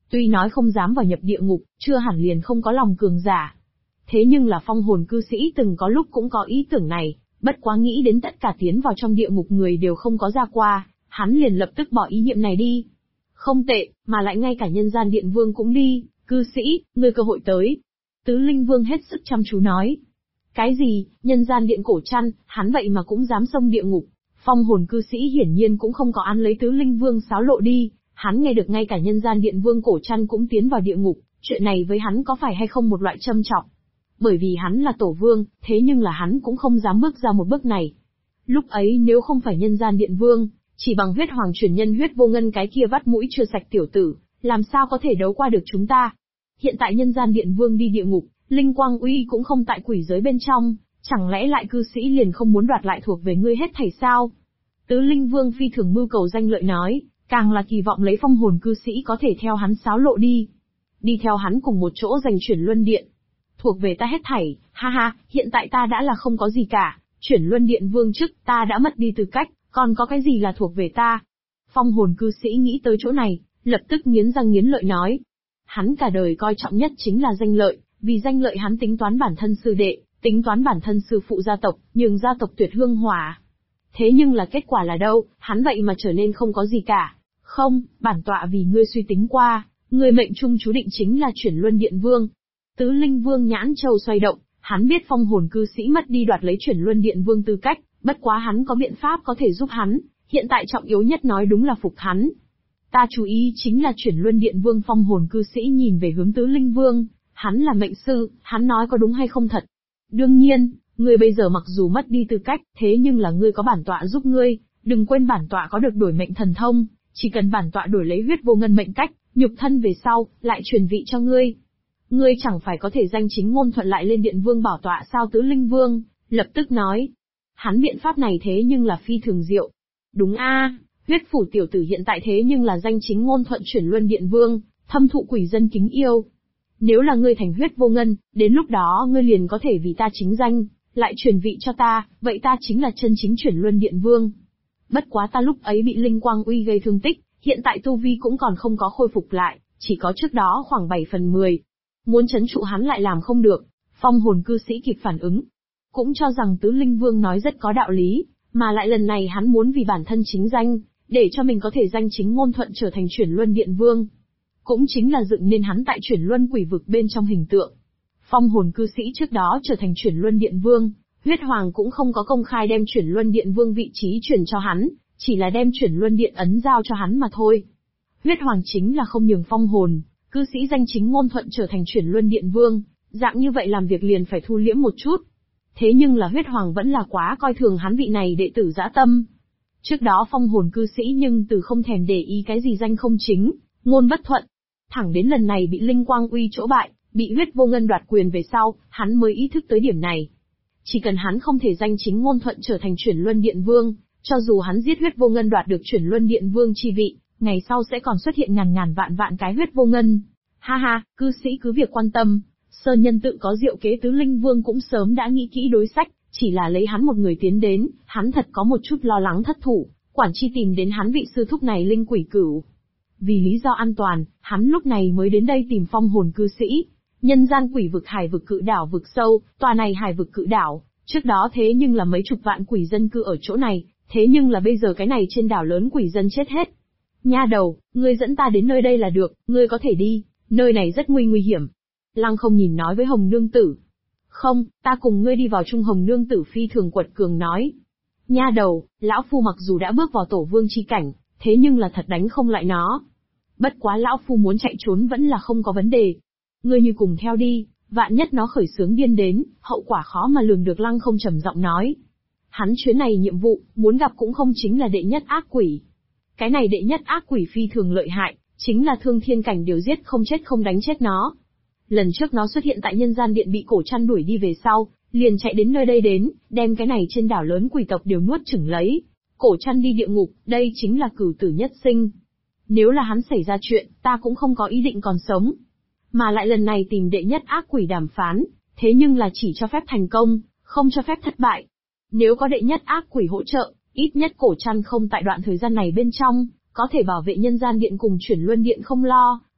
Tuy nói không dám vào nhập địa ngục, chưa hẳn liền không có lòng cường giả. Thế nhưng là phong hồn cư sĩ từng có lúc cũng có ý tưởng này, bất quá nghĩ đến tất cả tiến vào trong địa ngục người đều không có ra qua, hắn liền lập tức bỏ ý niệm này đi. Không tệ, mà lại ngay cả nhân gian điện vương cũng đi, cư sĩ, ngươi cơ hội tới. Tứ Linh Vương hết sức chăm chú nói. Cái gì, nhân gian điện cổ chăn, hắn vậy mà cũng dám xông địa ngục. Phong hồn cư sĩ hiển nhiên cũng không có án lấy Tứ Linh Vương xáo lộ đi, hắn nghe được ngay cả nhân gian điện vương cổ chăn cũng tiến vào địa ngục, chuyện này với hắn có phải hay không một loại châm trọng. Bởi vì hắn là tổ vương, thế nhưng là hắn cũng không dám bước ra một bước này. Lúc ấy nếu không phải nhân gian điện vương, chỉ bằng huyết hoàng truyền nhân huyết vô ngân cái kia vắt mũi chưa sạch tiểu tử, làm sao có thể đấu qua được chúng ta. Hiện tại nhân gian điện vương đi địa ngục, Linh Quang Uy cũng không tại quỷ giới bên trong, chẳng lẽ lại cư sĩ liền không muốn đoạt lại thuộc về ngươi hết thảy sao? Tứ Linh Vương phi thường mưu cầu danh lợi nói, càng là kỳ vọng lấy phong hồn cư sĩ có thể theo hắn xáo lộ đi. Đi theo hắn cùng một chỗ giành chuyển luân điện. Thuộc về ta hết thảy, ha ha, hiện tại ta đã là không có gì cả, chuyển luân điện vương chức ta đã mất đi tư cách, còn có cái gì là thuộc về ta? Phong hồn cư sĩ nghĩ tới chỗ này, lập tức nghiến răng nghiến lợi nói. Hắn cả đời coi trọng nhất chính là danh lợi, vì danh lợi hắn tính toán bản thân sư đệ, tính toán bản thân sư phụ gia tộc, nhường gia tộc tuyệt hương hỏa. Thế nhưng là kết quả là đâu, hắn vậy mà trở nên không có gì cả. Không, bản tọa vì ngươi suy tính qua, ngươi mệnh trung chú định chính là chuyển luân điện vương. Tứ Linh Vương nhãn châu xoay động, hắn biết phong hồn cư sĩ mất đi đoạt lấy chuyển luân điện vương tư cách, bất quá hắn có biện pháp có thể giúp hắn, hiện tại trọng yếu nhất nói đúng là phục hắn. Ta chú ý chính là chuyển luân điện vương. Phong hồn cư sĩ nhìn về hướng Tứ Linh Vương, hắn là mệnh sư, hắn nói có đúng hay không thật. Đương nhiên, ngươi bây giờ mặc dù mất đi tư cách, thế nhưng là ngươi có bản tọa giúp ngươi, đừng quên bản tọa có được đổi mệnh thần thông, chỉ cần bản tọa đổi lấy huyết vô ngân mệnh cách, nhục thân về sau, lại truyền vị cho ngươi. Ngươi chẳng phải có thể danh chính ngôn thuận lại lên điện vương bảo tọa sao? Tứ Linh Vương lập tức nói. Hắn biện pháp này thế nhưng là phi thường diệu. Đúng a, huyết phủ tiểu tử hiện tại thế nhưng là danh chính ngôn thuận chuyển luân điện vương, thâm thụ quỷ dân kính yêu. Nếu là ngươi thành huyết vô ngân, đến lúc đó ngươi liền có thể vì ta chính danh, lại truyền vị cho ta, vậy ta chính là chân chính chuyển luân điện vương. Bất quá ta lúc ấy bị Linh Quang Uy gây thương tích, hiện tại tu vi cũng còn không có khôi phục lại, chỉ có trước đó khoảng 7/10. Muốn trấn trụ hắn lại làm không được. Phong hồn cư sĩ kịp phản ứng, cũng cho rằng Tứ Linh Vương nói rất có đạo lý, mà lại lần này hắn muốn vì bản thân chính danh, để cho mình có thể danh chính ngôn thuận trở thành chuyển luân điện vương. Cũng chính là dựng nên hắn tại chuyển luân quỷ vực bên trong hình tượng. Phong hồn cư sĩ trước đó trở thành chuyển luân điện vương, huyết hoàng cũng không có công khai đem chuyển luân điện vương vị trí chuyển cho hắn, chỉ là đem chuyển luân điện ấn giao cho hắn mà thôi. Huyết hoàng chính là không nhường phong hồn cư sĩ danh chính ngôn thuận trở thành chuyển luân điện vương, dạng như vậy làm việc liền phải thu liễm một chút. Thế nhưng là huyết hoàng vẫn là quá coi thường hắn vị này đệ tử dã tâm. Trước đó phong hồn cư sĩ nhưng từ không thèm để ý cái gì danh không chính, ngôn bất thuận. Thẳng đến lần này bị Linh Quang Uy chỗ bại, bị huyết vô ngân đoạt quyền về sau, hắn mới ý thức tới điểm này. Chỉ cần hắn không thể danh chính ngôn thuận trở thành chuyển luân điện vương, cho dù hắn giết huyết vô ngân đoạt được chuyển luân điện vương chi vị, ngày sau sẽ còn xuất hiện ngàn ngàn vạn vạn cái huyết vô ngân. Ha ha, cư sĩ cứ việc quan tâm, Sơn Nhân tự có diệu kế. Tứ Linh Vương cũng sớm đã nghĩ kỹ đối sách, chỉ là lấy hắn một người tiến đến, hắn thật có một chút lo lắng thất thủ, quản chi tìm đến hắn vị sư thúc này Linh Quỷ Cửu. Vì lý do an toàn, hắn lúc này mới đến đây tìm phong hồn cư sĩ. Nhân gian quỷ vực hải vực cự đảo vực sâu, tòa này hải vực cự đảo, trước đó thế nhưng là mấy chục vạn quỷ dân cư ở chỗ này, thế nhưng là bây giờ cái này trên đảo lớn quỷ dân chết hết. Nha đầu, ngươi dẫn ta đến nơi đây là được, ngươi có thể đi, nơi này rất nguy hiểm. Lăng Không Nhìn nói với Hồng Nương Tử. Không, ta cùng ngươi đi vào chung. Hồng Nương Tử phi thường quật cường nói. Nha đầu, lão phu mặc dù đã bước vào tổ vương chi cảnh, thế nhưng là thật đánh không lại nó. Bất quá lão phu muốn chạy trốn vẫn là không có vấn đề. Ngươi như cùng theo đi, vạn nhất nó khởi xướng điên đến, hậu quả khó mà lường được. Lăng Không trầm giọng nói. Hắn chuyến này nhiệm vụ, muốn gặp cũng không chính là đệ nhất ác quỷ. Cái này đệ nhất ác quỷ phi thường lợi hại, chính là thương thiên cảnh điều giết không chết không đánh chết nó. Lần trước nó xuất hiện tại nhân gian điện bị cổ chăn đuổi đi về sau, liền chạy đến nơi đây đến, đem cái này trên đảo lớn quỷ tộc đều nuốt chửng lấy. Cổ chăn đi địa ngục, đây chính là cửu tử nhất sinh. Nếu là hắn xảy ra chuyện, ta cũng không có ý định còn sống. Mà lại lần này tìm đệ nhất ác quỷ đàm phán, thế nhưng là chỉ cho phép thành công, không cho phép thất bại. Nếu có đệ nhất ác quỷ hỗ trợ, ít nhất cổ chăn không tại đoạn thời gian này bên trong, có thể bảo vệ nhân gian điện cùng chuyển luân điện không lo,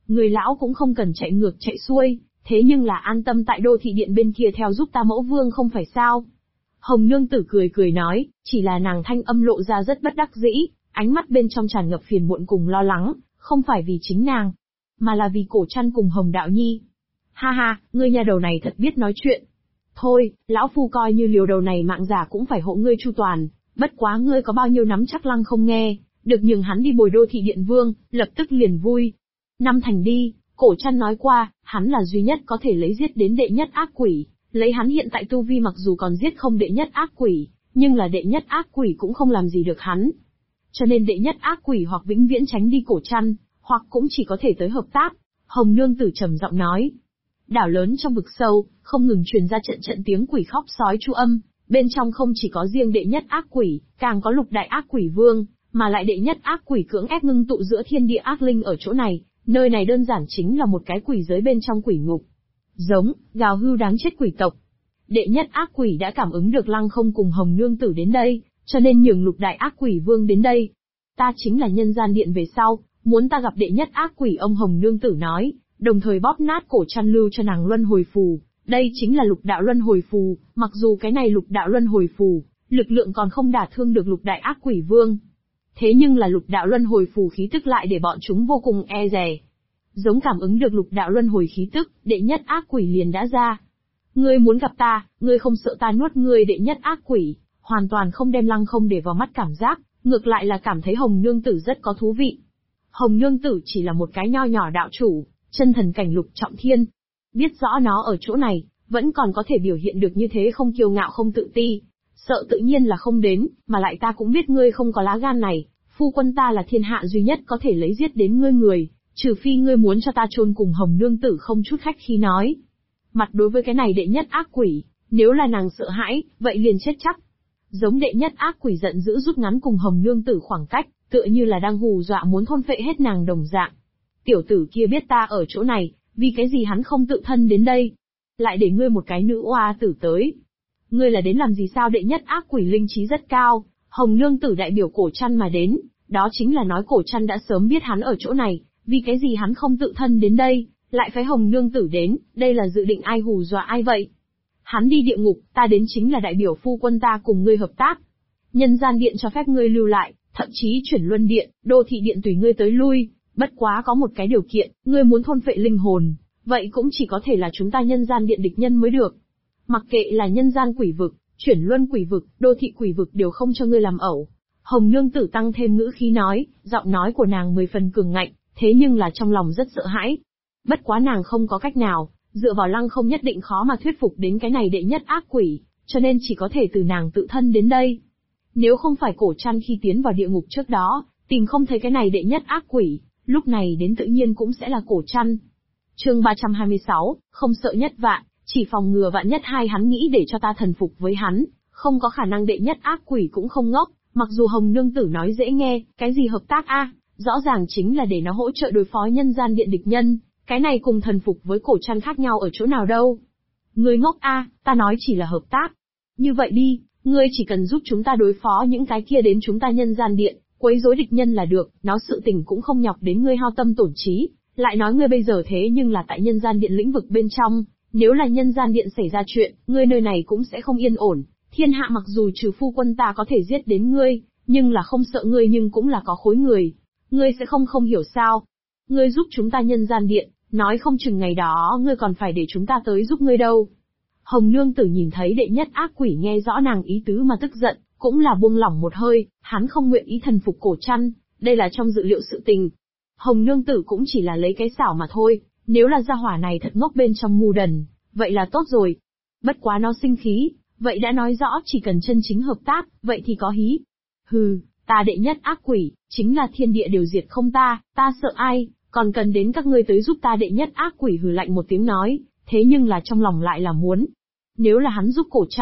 Người lão cũng không cần chạy ngược chạy xuôi, thế nhưng là an tâm tại đô thị điện bên kia theo giúp ta mẫu vương không phải sao? Hồng nương tử cười cười nói, chỉ là nàng thanh âm lộ ra rất bất đắc dĩ, ánh mắt bên trong tràn ngập phiền muộn cùng lo lắng, không phải vì chính nàng, mà là vì Cổ Trăn cùng Hồng Đạo Nhi. Ha ha, ngươi nhà đầu này thật biết nói chuyện. Thôi, lão phu coi như liều đầu này mạng giả cũng phải hộ ngươi chu toàn, bất quá ngươi có bao nhiêu nắm chắc Lăng không nghe, được nhường hắn đi bồi đô thị điện vương, lập tức liền vui. Năm thành đi, Cổ Trăn nói qua, hắn là duy nhất có thể lấy giết đến đệ nhất ác quỷ, lấy hắn hiện tại tu vi mặc dù còn giết không đệ nhất ác quỷ, nhưng là đệ nhất ác quỷ cũng không làm gì được hắn. Cho nên đệ nhất ác quỷ hoặc vĩnh viễn tránh đi Cổ Trăn, hoặc cũng chỉ có thể tới hợp tác. Hồng nương tử trầm giọng nói. Đảo lớn trong vực sâu, không ngừng truyền ra trận trận tiếng quỷ khóc sói chu âm, bên trong không chỉ có riêng đệ nhất ác quỷ, càng có lục đại ác quỷ vương, mà lại đệ nhất ác quỷ cưỡng ép ngưng tụ giữa thiên địa ác linh ở chỗ này, nơi này đơn giản chính là một cái quỷ giới bên trong quỷ ngục. Giống, gào hưu đáng chết quỷ tộc. Đệ nhất ác quỷ đã cảm ứng được Lăng không cùng Hồng nương tử đến đây, cho nên nhường lục đại ác quỷ vương đến đây. Ta chính là nhân gian điện về sau, muốn ta gặp đệ nhất ác quỷ, ông Hồng nương tử nói, đồng thời bóp nát Cổ Trăn lưu cho nàng luân hồi phù. Đây chính là lục đạo luân hồi phù, mặc dù cái này lục đạo luân hồi phù, lực lượng còn không đả thương được lục đại ác quỷ vương. Thế nhưng là lục đạo luân hồi phù khí tức lại để bọn chúng vô cùng e dè. Giống cảm ứng được lục đạo luân hồi khí tức, đệ nhất ác quỷ liền đã ra. Ngươi muốn gặp ta, ngươi không sợ ta nuốt ngươi đệ nhất ác quỷ, hoàn toàn không đem Lăng không để vào mắt cảm giác, ngược lại là cảm thấy Hồng nương tử rất có thú vị. Hồng nương tử chỉ là một cái nho nhỏ đạo chủ, chân thần cảnh lục trọng thiên. Biết rõ nó ở chỗ này, vẫn còn có thể biểu hiện được như thế, không kiêu ngạo không tự ti. Sợ tự nhiên là không đến, mà lại ta cũng biết ngươi không có lá gan này, phu quân ta là thiên hạ duy nhất có thể lấy giết đến ngươi người, trừ phi ngươi muốn cho ta chôn cùng Hồng nương tử không chút khách khí nói. Mặt đối với cái này đệ nhất ác quỷ, nếu là nàng sợ hãi, vậy liền chết chắc. Giống đệ nhất ác quỷ giận dữ rút ngắn cùng Hồng nương tử khoảng cách, tựa như là đang hù dọa muốn thôn phệ hết nàng đồng dạng. Tiểu tử kia biết ta ở chỗ này, vì cái gì hắn không tự thân đến đây? Lại để ngươi một cái nữ oa tử tới. Ngươi là đến làm gì sao? Đệ nhất ác quỷ linh trí rất cao, Hồng nương tử đại biểu Cổ Trăn mà đến, đó chính là nói Cổ Trăn đã sớm biết hắn ở chỗ này, vì cái gì hắn không tự thân đến đây, lại phái Hồng nương tử đến, đây là dự định ai hù dọa ai vậy? Hắn đi địa ngục, ta đến chính là đại biểu phu quân ta cùng ngươi hợp tác. Nhân gian điện cho phép ngươi lưu lại, thậm chí chuyển luân điện, đô thị điện tùy ngươi tới lui, bất quá có một cái điều kiện, ngươi muốn thôn phệ linh hồn, vậy cũng chỉ có thể là chúng ta nhân gian điện địch nhân mới được. Mặc kệ là nhân gian quỷ vực, chuyển luân quỷ vực, đô thị quỷ vực đều không cho ngươi làm ẩu. Hồng nương tử tăng thêm ngữ khí nói, giọng nói của nàng 10 phần cường ngạnh, thế nhưng là trong lòng rất sợ hãi. Bất quá nàng không có cách nào, dựa vào Lăng không nhất định khó mà thuyết phục đến cái này đệ nhất ác quỷ, cho nên chỉ có thể từ nàng tự thân đến đây. Nếu không phải Cổ Trăn khi tiến vào địa ngục trước đó, tìm không thấy cái này đệ nhất ác quỷ, lúc này đến tự nhiên cũng sẽ là Cổ Trăn. Chương 326, không sợ nhất vạn, chỉ phòng ngừa vạn nhất hai, hắn nghĩ để cho ta thần phục với hắn, không có khả năng. Đệ nhất ác quỷ cũng không ngốc, mặc dù Hồng nương tử nói dễ nghe, cái gì hợp tác a, rõ ràng chính là để nó hỗ trợ đối phó nhân gian điện địch nhân, cái này cùng thần phục với Cổ Trăn khác nhau ở chỗ nào đâu. Ngươi ngốc a, ta nói chỉ là hợp tác. Như vậy đi, ngươi chỉ cần giúp chúng ta đối phó những cái kia đến chúng ta nhân gian điện, quấy rối địch nhân là được, nó sự tình cũng không nhọc đến ngươi hao tâm tổn trí. Lại nói ngươi bây giờ thế nhưng là tại nhân gian điện lĩnh vực bên trong, nếu là nhân gian điện xảy ra chuyện, ngươi nơi này cũng sẽ không yên ổn. Thiên hạ mặc dù trừ phu quân ta có thể giết đến ngươi, nhưng là không sợ ngươi, nhưng cũng là có khối người. Ngươi sẽ không hiểu sao? Ngươi giúp chúng ta nhân gian điện, nói không chừng ngày đó ngươi còn phải để chúng ta tới giúp ngươi đâu. Hồng nương tử nhìn thấy đệ nhất ác quỷ nghe rõ nàng ý tứ mà tức giận, cũng là buông lỏng một hơi, hắn không nguyện ý thần phục Cổ Trăn, đây là trong dự liệu sự tình. Hồng nương tử cũng chỉ là lấy cái xảo mà thôi, nếu là gia hỏa này thật ngốc bên trong ngu đần, vậy là tốt rồi. Bất quá nó sinh khí, vậy đã nói rõ chỉ cần chân chính hợp tác, vậy thì có hí. Hừ, ta đệ nhất ác quỷ, chính là thiên địa đều diệt không ta sợ ai, còn cần đến các ngươi tới giúp ta? Đệ nhất ác quỷ hừ lạnh một tiếng nói, thế nhưng là trong lòng lại là muốn. Nếu là hắn giúp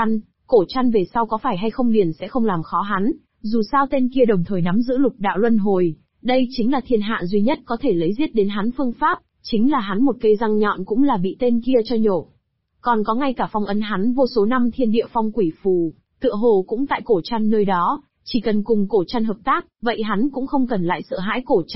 Cổ Trăn về sau có phải hay không liền sẽ không làm khó hắn, dù sao tên kia đồng thời nắm giữ lục đạo luân hồi, đây chính là thiên hạ duy nhất có thể lấy giết đến hắn phương pháp, chính là hắn một cây răng nhọn cũng là bị tên kia cho nhổ. Còn có ngay cả phong ấn hắn vô số năm thiên địa phong quỷ phù, tựa hồ cũng tại Cổ Trăn nơi đó, chỉ cần cùng Cổ Trăn hợp tác, vậy hắn cũng không cần lại sợ hãi Cổ Trăn,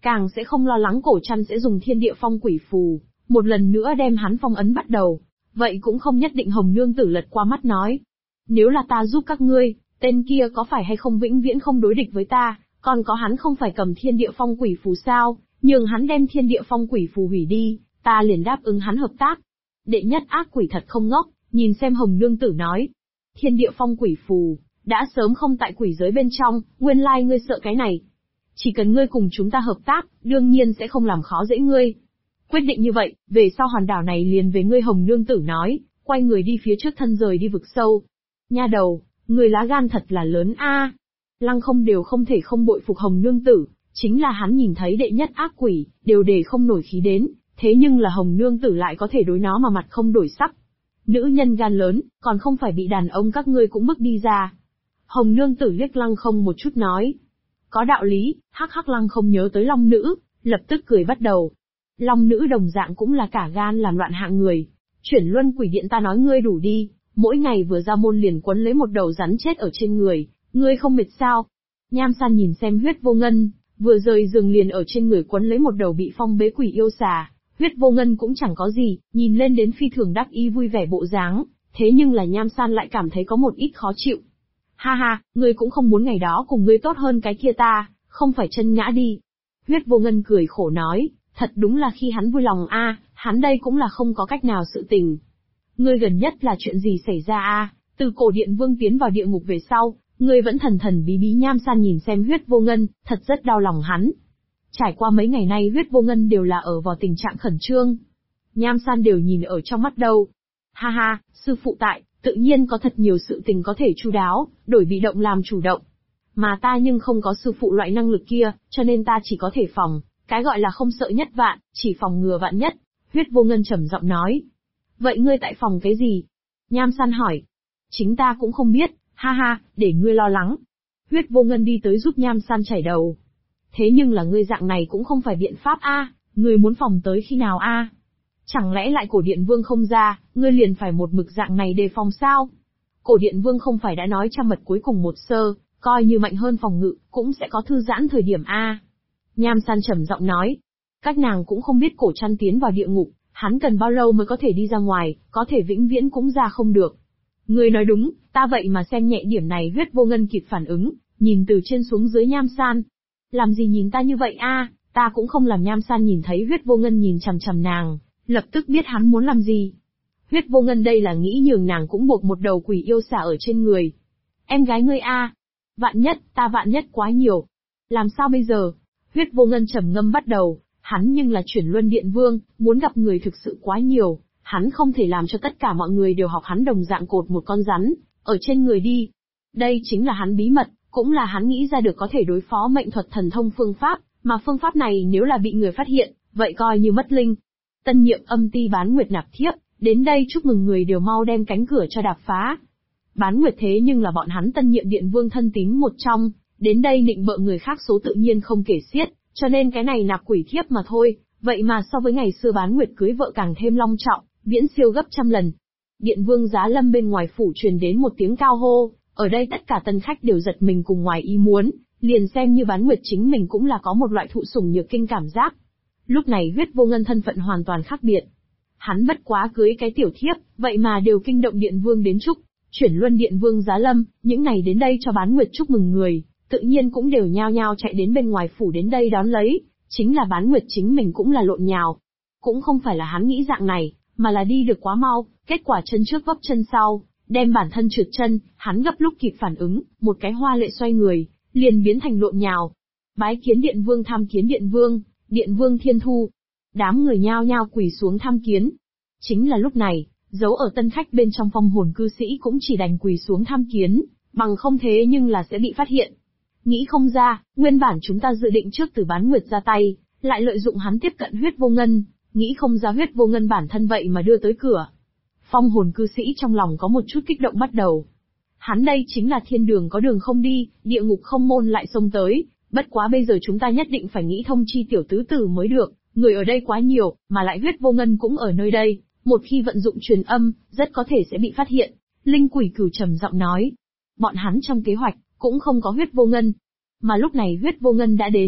càng sẽ không lo lắng Cổ Trăn sẽ dùng thiên địa phong quỷ phù, một lần nữa đem hắn phong ấn bắt đầu. Vậy cũng không nhất định. Hồng Nương Tử lật qua mắt nói. Nếu là ta giúp các ngươi, tên kia có phải hay không vĩnh viễn không đối địch với ta, còn có hắn không phải cầm thiên địa phong quỷ phù sao, nhường hắn đem thiên địa phong quỷ phù hủy đi, ta liền đáp ứng hắn hợp tác. Đệ nhất ác quỷ thật không ngốc, nhìn xem Hồng Nương Tử nói. Thiên địa phong quỷ phù, đã sớm không tại quỷ giới bên trong, nguyên lai ngươi sợ cái này. Chỉ cần ngươi cùng chúng ta hợp tác, đương nhiên sẽ không làm khó dễ ngươi. Quyết định như vậy, về sau hòn đảo này liền về ngươi. Hồng Nương Tử nói, quay người đi phía trước thân rời đi vực sâu. Nha đầu, người lá gan thật là lớn a. Lăng Không đều không thể không bội phục Hồng Nương Tử, chính là hắn nhìn thấy đệ nhất ác quỷ, đều để không nổi khí đến, thế nhưng là Hồng Nương Tử lại có thể đối nó mà mặt không đổi sắc. Nữ nhân gan lớn, còn không phải bị đàn ông các ngươi cũng bức đi ra. Hồng Nương Tử liếc Lăng Không một chút nói. Có đạo lý. Hắc hắc. Lăng Không nhớ tới Long Nữ, lập tức cười bắt đầu. Long Nữ đồng dạng cũng là cả gan làm loạn hạng người. Chuyển luân quỷ điện ta nói ngươi đủ đi, mỗi ngày vừa ra môn liền quấn lấy một đầu rắn chết ở trên người, ngươi không mệt sao? Nham San nhìn xem Huyết Vô Ngân, vừa rời giường liền ở trên người quấn lấy một đầu bị phong bế quỷ yêu xà. Huyết Vô Ngân cũng chẳng có gì, nhìn lên đến phi thường đắc ý vui vẻ bộ dáng, thế nhưng là Nham San lại cảm thấy có một ít khó chịu. Ha ha, ngươi cũng không muốn ngày đó cùng ngươi tốt hơn cái kia ta, không phải chân ngã đi. Huyết Vô Ngân cười khổ nói, thật đúng là khi hắn vui lòng a, hắn đây cũng là không có cách nào sự tình. Ngươi gần nhất là chuyện gì xảy ra a? Từ Cổ Điện Vương tiến vào địa ngục về sau, ngươi vẫn thần thần bí bí. Nham San nhìn xem Huyết Vô Ngân, thật rất đau lòng hắn. Trải qua mấy ngày nay Huyết Vô Ngân đều là ở vào tình trạng khẩn trương. Nham San đều nhìn ở trong mắt đâu. Ha ha, sư phụ tại, tự nhiên có thật nhiều sự tình có thể chu đáo, đổi bị động làm chủ động. Mà ta nhưng không có sư phụ loại năng lực kia, cho nên ta chỉ có thể phòng, cái gọi là không sợ nhất vạn, chỉ phòng ngừa vạn nhất. Huyết Vô Ngân trầm giọng nói. Vậy ngươi tại phòng cái gì? Nham San hỏi. Chính ta cũng không biết, ha ha, để ngươi lo lắng. Huyết Vô Ngân đi tới giúp Nham San chảy đầu. Thế nhưng là ngươi dạng này cũng không phải biện pháp a, ngươi muốn phòng tới khi nào a? Chẳng lẽ lại Cổ Điện Vương không ra, ngươi liền phải một mực dạng này đề phòng sao? Cổ Điện Vương không phải đã nói trăm mật cuối cùng một sơ, coi như mạnh hơn phòng ngự, cũng sẽ có thư giãn thời điểm a. Nham San trầm giọng nói. Các nàng cũng không biết Cổ Trăn tiến vào địa ngục, hắn cần bao lâu mới có thể đi ra ngoài, có thể vĩnh viễn cũng ra không được. Ngươi nói đúng, ta vậy mà xem nhẹ điểm này. Huyết Vô Ngân kịp phản ứng, nhìn từ trên xuống dưới Nham San. Làm gì nhìn ta như vậy a? Ta cũng không làm. Nham San nhìn thấy Huyết Vô Ngân nhìn chằm chằm nàng, lập tức biết hắn muốn làm gì. Huyết Vô Ngân đây là nghĩ nhường nàng cũng buộc một đầu quỷ yêu xà ở trên người. Em gái ngươi a, vạn nhất, ta vạn nhất quá nhiều. Làm sao bây giờ? Huyết Vô Ngân trầm ngâm bắt đầu, hắn nhưng là Chuyển Luân Điện Vương, muốn gặp người thực sự quá nhiều, hắn không thể làm cho tất cả mọi người đều học hắn đồng dạng cột một con rắn ở trên người đi. Đây chính là hắn bí mật, cũng là hắn nghĩ ra được có thể đối phó mệnh thuật thần thông phương pháp, mà phương pháp này nếu là bị người phát hiện, vậy coi như mất linh. Tân nhiệm âm ti Bán Nguyệt nạp thiếp, đến đây chúc mừng người đều mau đem cánh cửa cho đạp phá. Bán Nguyệt thế nhưng là bọn hắn tân nhiệm điện vương thân tín một trong, đến đây nịnh bợ người khác số tự nhiên không kể xiết, cho nên cái này nạp quỷ thiếp mà thôi, vậy mà so với ngày xưa Bán Nguyệt cưới vợ càng thêm long trọng, viễn siêu gấp trăm lần. Điện vương Giá Lâm bên ngoài phủ truyền đến một tiếng cao hô, ở đây tất cả tân khách đều giật mình cùng ngoài ý muốn, liền xem như Bán Nguyệt chính mình cũng là có một loại thụ sủng nhược kinh cảm giác. Lúc này Huyết Vô Ngân thân phận hoàn toàn khác biệt. Hắn bất quá cưới cái tiểu thiếp, vậy mà đều kinh động điện vương đến chúc. Chuyển Luân Điện Vương Giá Lâm, những ngày đến đây cho Bán Nguyệt chúc mừng người, tự nhiên cũng đều nhao nhao chạy đến bên ngoài phủ đến đây đón lấy, chính là Bán Nguyệt chính mình cũng là lộn nhào. Cũng không phải là hắn nghĩ dạng này, mà là đi được quá mau, kết quả chân trước vấp chân sau, đem bản thân trượt chân, hắn gấp lúc kịp phản ứng, một cái hoa lệ xoay người, liền biến thành lộn nhào. Bái kiến Điện Vương, tham kiến Điện Vương, Điện Vương Thiên Thu. Đám người nhao nhao quỳ xuống tham kiến. Chính là lúc này, giấu ở tân khách bên trong phong hồn cư sĩ cũng chỉ đành quỳ xuống tham kiến, bằng không thế nhưng là sẽ bị phát hiện. Nghĩ không ra, nguyên bản chúng ta dự định trước từ Bán Nguyệt ra tay, lại lợi dụng hắn tiếp cận Huyết Vô Ngân, nghĩ không ra Huyết Vô Ngân bản thân vậy mà đưa tới cửa. Phong hồn cư sĩ trong lòng có một chút kích động bắt đầu. Hắn đây chính là thiên đường có đường không đi, địa ngục không môn lại xông tới, bất quá bây giờ chúng ta nhất định phải nghĩ thông chi tiểu tứ tử mới được, người ở đây quá nhiều, mà lại Huyết Vô Ngân cũng ở nơi đây. Một khi vận dụng truyền âm, rất có thể sẽ bị phát hiện. Linh Quỷ Cửu trầm giọng nói. Bọn hắn trong kế hoạch, cũng không có Huyết Vô Ngân. Mà lúc này Huyết Vô Ngân đã đến,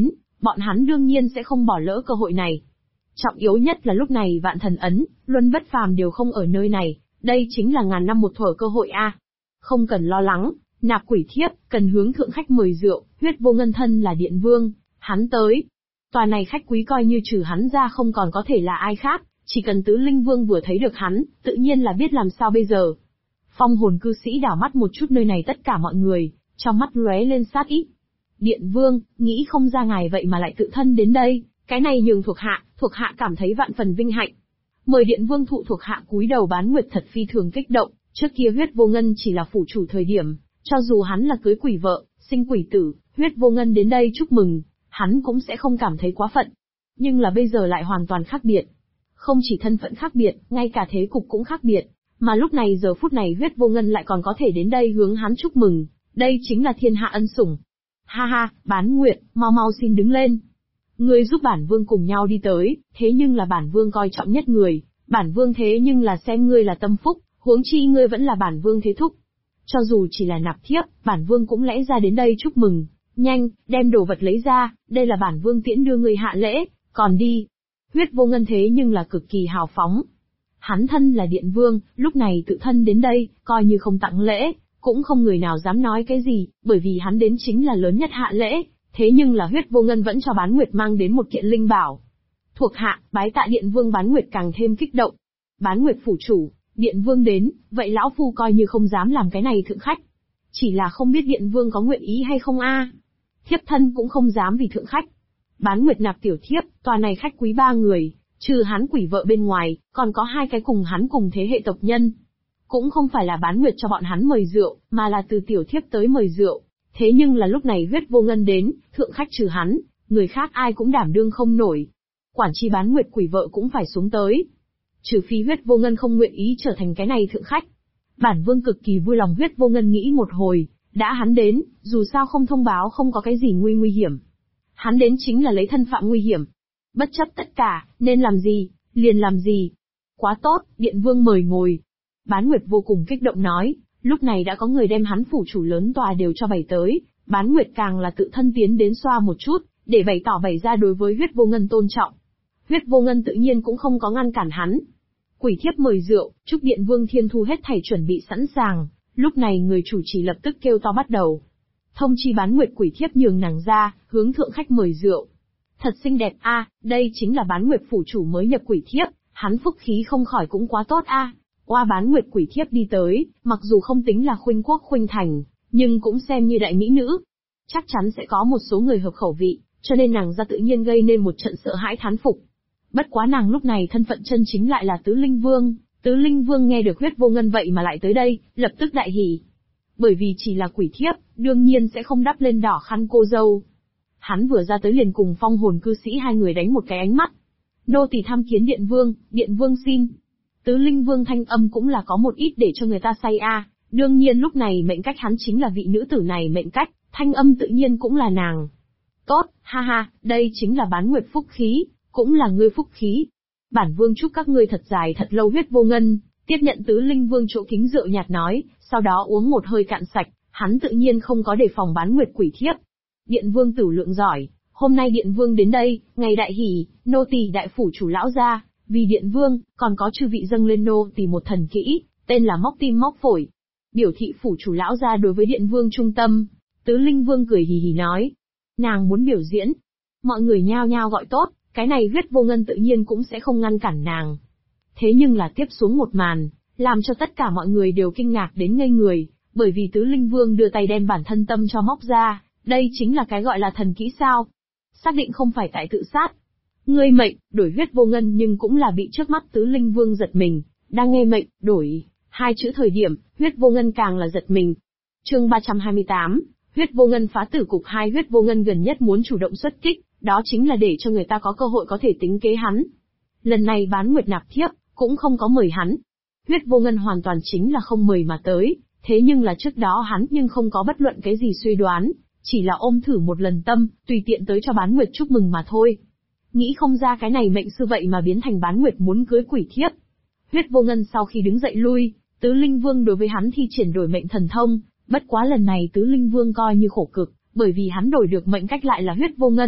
bọn hắn đương nhiên sẽ không bỏ lỡ cơ hội này. Trọng yếu nhất là lúc này Vạn Thần Ấn, Luân Bất Phàm đều không ở nơi này, đây chính là ngàn năm một thuở cơ hội a. Không cần lo lắng, nạp quỷ thiếp, cần hướng thượng khách mời rượu, Huyết Vô Ngân thân là Điện Vương, hắn tới. Tòa này khách quý coi như trừ hắn ra không còn có thể là ai khác, chỉ cần Tứ Linh Vương vừa thấy được hắn, tự nhiên là biết làm sao bây giờ. Phong hồn cư sĩ đảo mắt một chút nơi này tất cả mọi người, trong mắt lóe lên sát ý. Điện Vương, nghĩ không ra ngài vậy mà lại tự thân đến đây, cái này nhường thuộc hạ cảm thấy vạn phần vinh hạnh. Mời Điện Vương thụ thuộc hạ cúi đầu bán nguyệt thật phi thường kích động, trước kia Huyết Vô Ngân chỉ là phủ chủ thời điểm, cho dù hắn là cưới quỷ vợ, sinh quỷ tử, Huyết Vô Ngân đến đây chúc mừng, hắn cũng sẽ không cảm thấy quá phận. Nhưng là bây giờ lại hoàn toàn khác biệt. Không chỉ thân phận khác biệt, ngay cả thế cục cũng khác biệt, mà lúc này giờ phút này Huyết Vô Ngân lại còn có thể đến đây hướng hắn chúc mừng, đây chính là thiên hạ ân sủng. Ha ha, Bán Nguyệt, mau xin đứng lên. Ngươi giúp bản vương cùng nhau đi tới, thế nhưng là bản vương coi trọng nhất người, bản vương thế nhưng là xem ngươi là tâm phúc, huống chi ngươi vẫn là bản vương thế thúc. Cho dù chỉ là nạp thiếp, bản vương cũng lẽ ra đến đây chúc mừng. Nhanh, đem đồ vật lấy ra, đây là bản vương tiễn đưa ngươi hạ lễ, còn đi. Huyết Vô Ngân thế nhưng là cực kỳ hào phóng. Hắn thân là Điện Vương, lúc này tự thân đến đây, coi như không tặng lễ, cũng không người nào dám nói cái gì, bởi vì hắn đến chính là lớn nhất hạ lễ, thế nhưng là Huyết Vô Ngân vẫn cho Bán Nguyệt mang đến một kiện linh bảo. Thuộc hạ, bái tạ Điện Vương. Bán Nguyệt càng thêm kích động. Bán Nguyệt phủ chủ, Điện Vương đến, vậy lão phu coi như không dám làm cái này thượng khách. Chỉ là không biết Điện Vương có nguyện ý hay không a? Thiếp thân cũng không dám vì thượng khách. Bán Nguyệt nạp tiểu thiếp, tòa này khách quý 3 người, trừ hắn quỷ vợ bên ngoài, còn có 2 cái cùng hắn cùng thế hệ tộc nhân. Cũng không phải là Bán Nguyệt cho bọn hắn mời rượu, mà là từ tiểu thiếp tới mời rượu. Thế nhưng là lúc này Huyết Vô Ngân đến, thượng khách trừ hắn, người khác ai cũng đảm đương không nổi. Quản chi Bán Nguyệt quỷ vợ cũng phải xuống tới. Trừ phi Huyết Vô Ngân không nguyện ý trở thành cái này thượng khách. Bản vương cực kỳ vui lòng. Huyết Vô Ngân nghĩ một hồi, đã hắn đến, dù sao không thông báo không có cái gì nguy hiểm. Hắn đến chính là lấy thân phạm nguy hiểm. Bất chấp tất cả, nên làm gì, liền làm gì. Quá tốt, Điện Vương mời ngồi. Bán Nguyệt vô cùng kích động nói, lúc này đã có người đem hắn phủ chủ lớn tòa đều cho bày tới, Bán Nguyệt càng là tự thân tiến đến xoa một chút, để bày ra đối với Huyết Vô Ngân tôn trọng. Huyết Vô Ngân tự nhiên cũng không có ngăn cản hắn. Quỷ thiếp mời rượu, chúc Điện Vương thiên thu hết thảy chuẩn bị sẵn sàng, lúc này người chủ trì lập tức kêu to bắt đầu. Thông chi Bán Nguyệt quỷ thiếp nhường nàng ra, hướng thượng khách mời rượu. Thật xinh đẹp a, đây chính là Bán Nguyệt phủ chủ mới nhập quỷ thiếp, hắn phúc khí không khỏi cũng quá tốt a. Oa Bán Nguyệt quỷ thiếp đi tới, mặc dù không tính là khuynh quốc khuynh thành, nhưng cũng xem như đại mỹ nữ. Chắc chắn sẽ có một số người hợp khẩu vị, cho nên nàng ra tự nhiên gây nên một trận sợ hãi thán phục. Bất quá nàng lúc này thân phận chân chính lại là Tứ Linh Vương, Tứ Linh Vương nghe được Huyết Vô Ngân vậy mà lại tới đây, lập tức đại hỉ. Bởi vì chỉ là quỷ thiếp, đương nhiên sẽ không đắp lên đỏ khăn cô dâu. Hắn vừa ra tới liền cùng phong hồn cư sĩ 2 người đánh một cái ánh mắt. Nô tỳ tham kiến Điện Vương xin. Tứ Linh Vương thanh âm cũng là có một ít để cho người ta say a. Đương nhiên lúc này mệnh cách hắn chính là vị nữ tử này mệnh cách, thanh âm tự nhiên cũng là nàng. Tốt, ha ha, đây chính là Bán Nguyệt phúc khí, cũng là ngươi phúc khí. Bản vương chúc các ngươi thật dài thật lâu. Huyết Vô Ngân tiếp nhận Tứ Linh Vương chỗ kính rượu nhạt nói, sau đó uống một hơi cạn sạch, hắn tự nhiên không có đề phòng Bán Nguyệt quỷ thiếp. Điện Vương tử lượng giỏi, hôm nay Điện Vương đến đây, ngày đại hỷ, nô tỳ đại phủ chủ lão gia, vì Điện Vương, còn có chư vị dâng lên nô tỳ một thần kỹ, tên là móc tim móc phổi. Biểu thị phủ chủ lão gia đối với Điện Vương trung tâm. Tứ Linh Vương cười hì hì nói, nàng muốn biểu diễn. Mọi người nhao nhao gọi tốt, cái này Huyết Vô Ngân tự nhiên cũng sẽ không ngăn cản nàng. Thế nhưng là tiếp xuống một màn, làm cho tất cả mọi người đều kinh ngạc đến ngây người, bởi vì Tứ Linh Vương đưa tay đem bản thân tâm cho móc ra, đây chính là cái gọi là thần kỹ sao? Xác định không phải tại tự sát. Ngươi mệnh, đổi Huyết Vô Ngân nhưng cũng là bị trước mắt Tứ Linh Vương giật mình, đang nghe mệnh, đổi, 2 chữ thời điểm, Huyết Vô Ngân càng là giật mình. Chương 328, Huyết Vô Ngân phá tử cục 2. Huyết Vô Ngân gần nhất muốn chủ động xuất kích, đó chính là để cho người ta có cơ hội có thể tính kế hắn. Lần này Bán Nguyệt nạp thiếp, cũng không có mời hắn. Huyết Vô Ngân hoàn toàn chính là không mời mà tới, thế nhưng là trước đó hắn nhưng không có bất luận cái gì suy đoán, chỉ là ôm thử một lần tâm, tùy tiện tới cho Bán Nguyệt chúc mừng mà thôi. Nghĩ không ra cái này mệnh sư vậy mà biến thành Bán Nguyệt muốn cưới quỷ thiếp. Huyết Vô Ngân sau khi đứng dậy lui, Tứ Linh Vương đối với hắn thi triển đổi mệnh thần thông, bất quá lần này Tứ Linh Vương coi như khổ cực, bởi vì hắn đổi được mệnh cách lại là Huyết Vô Ngân,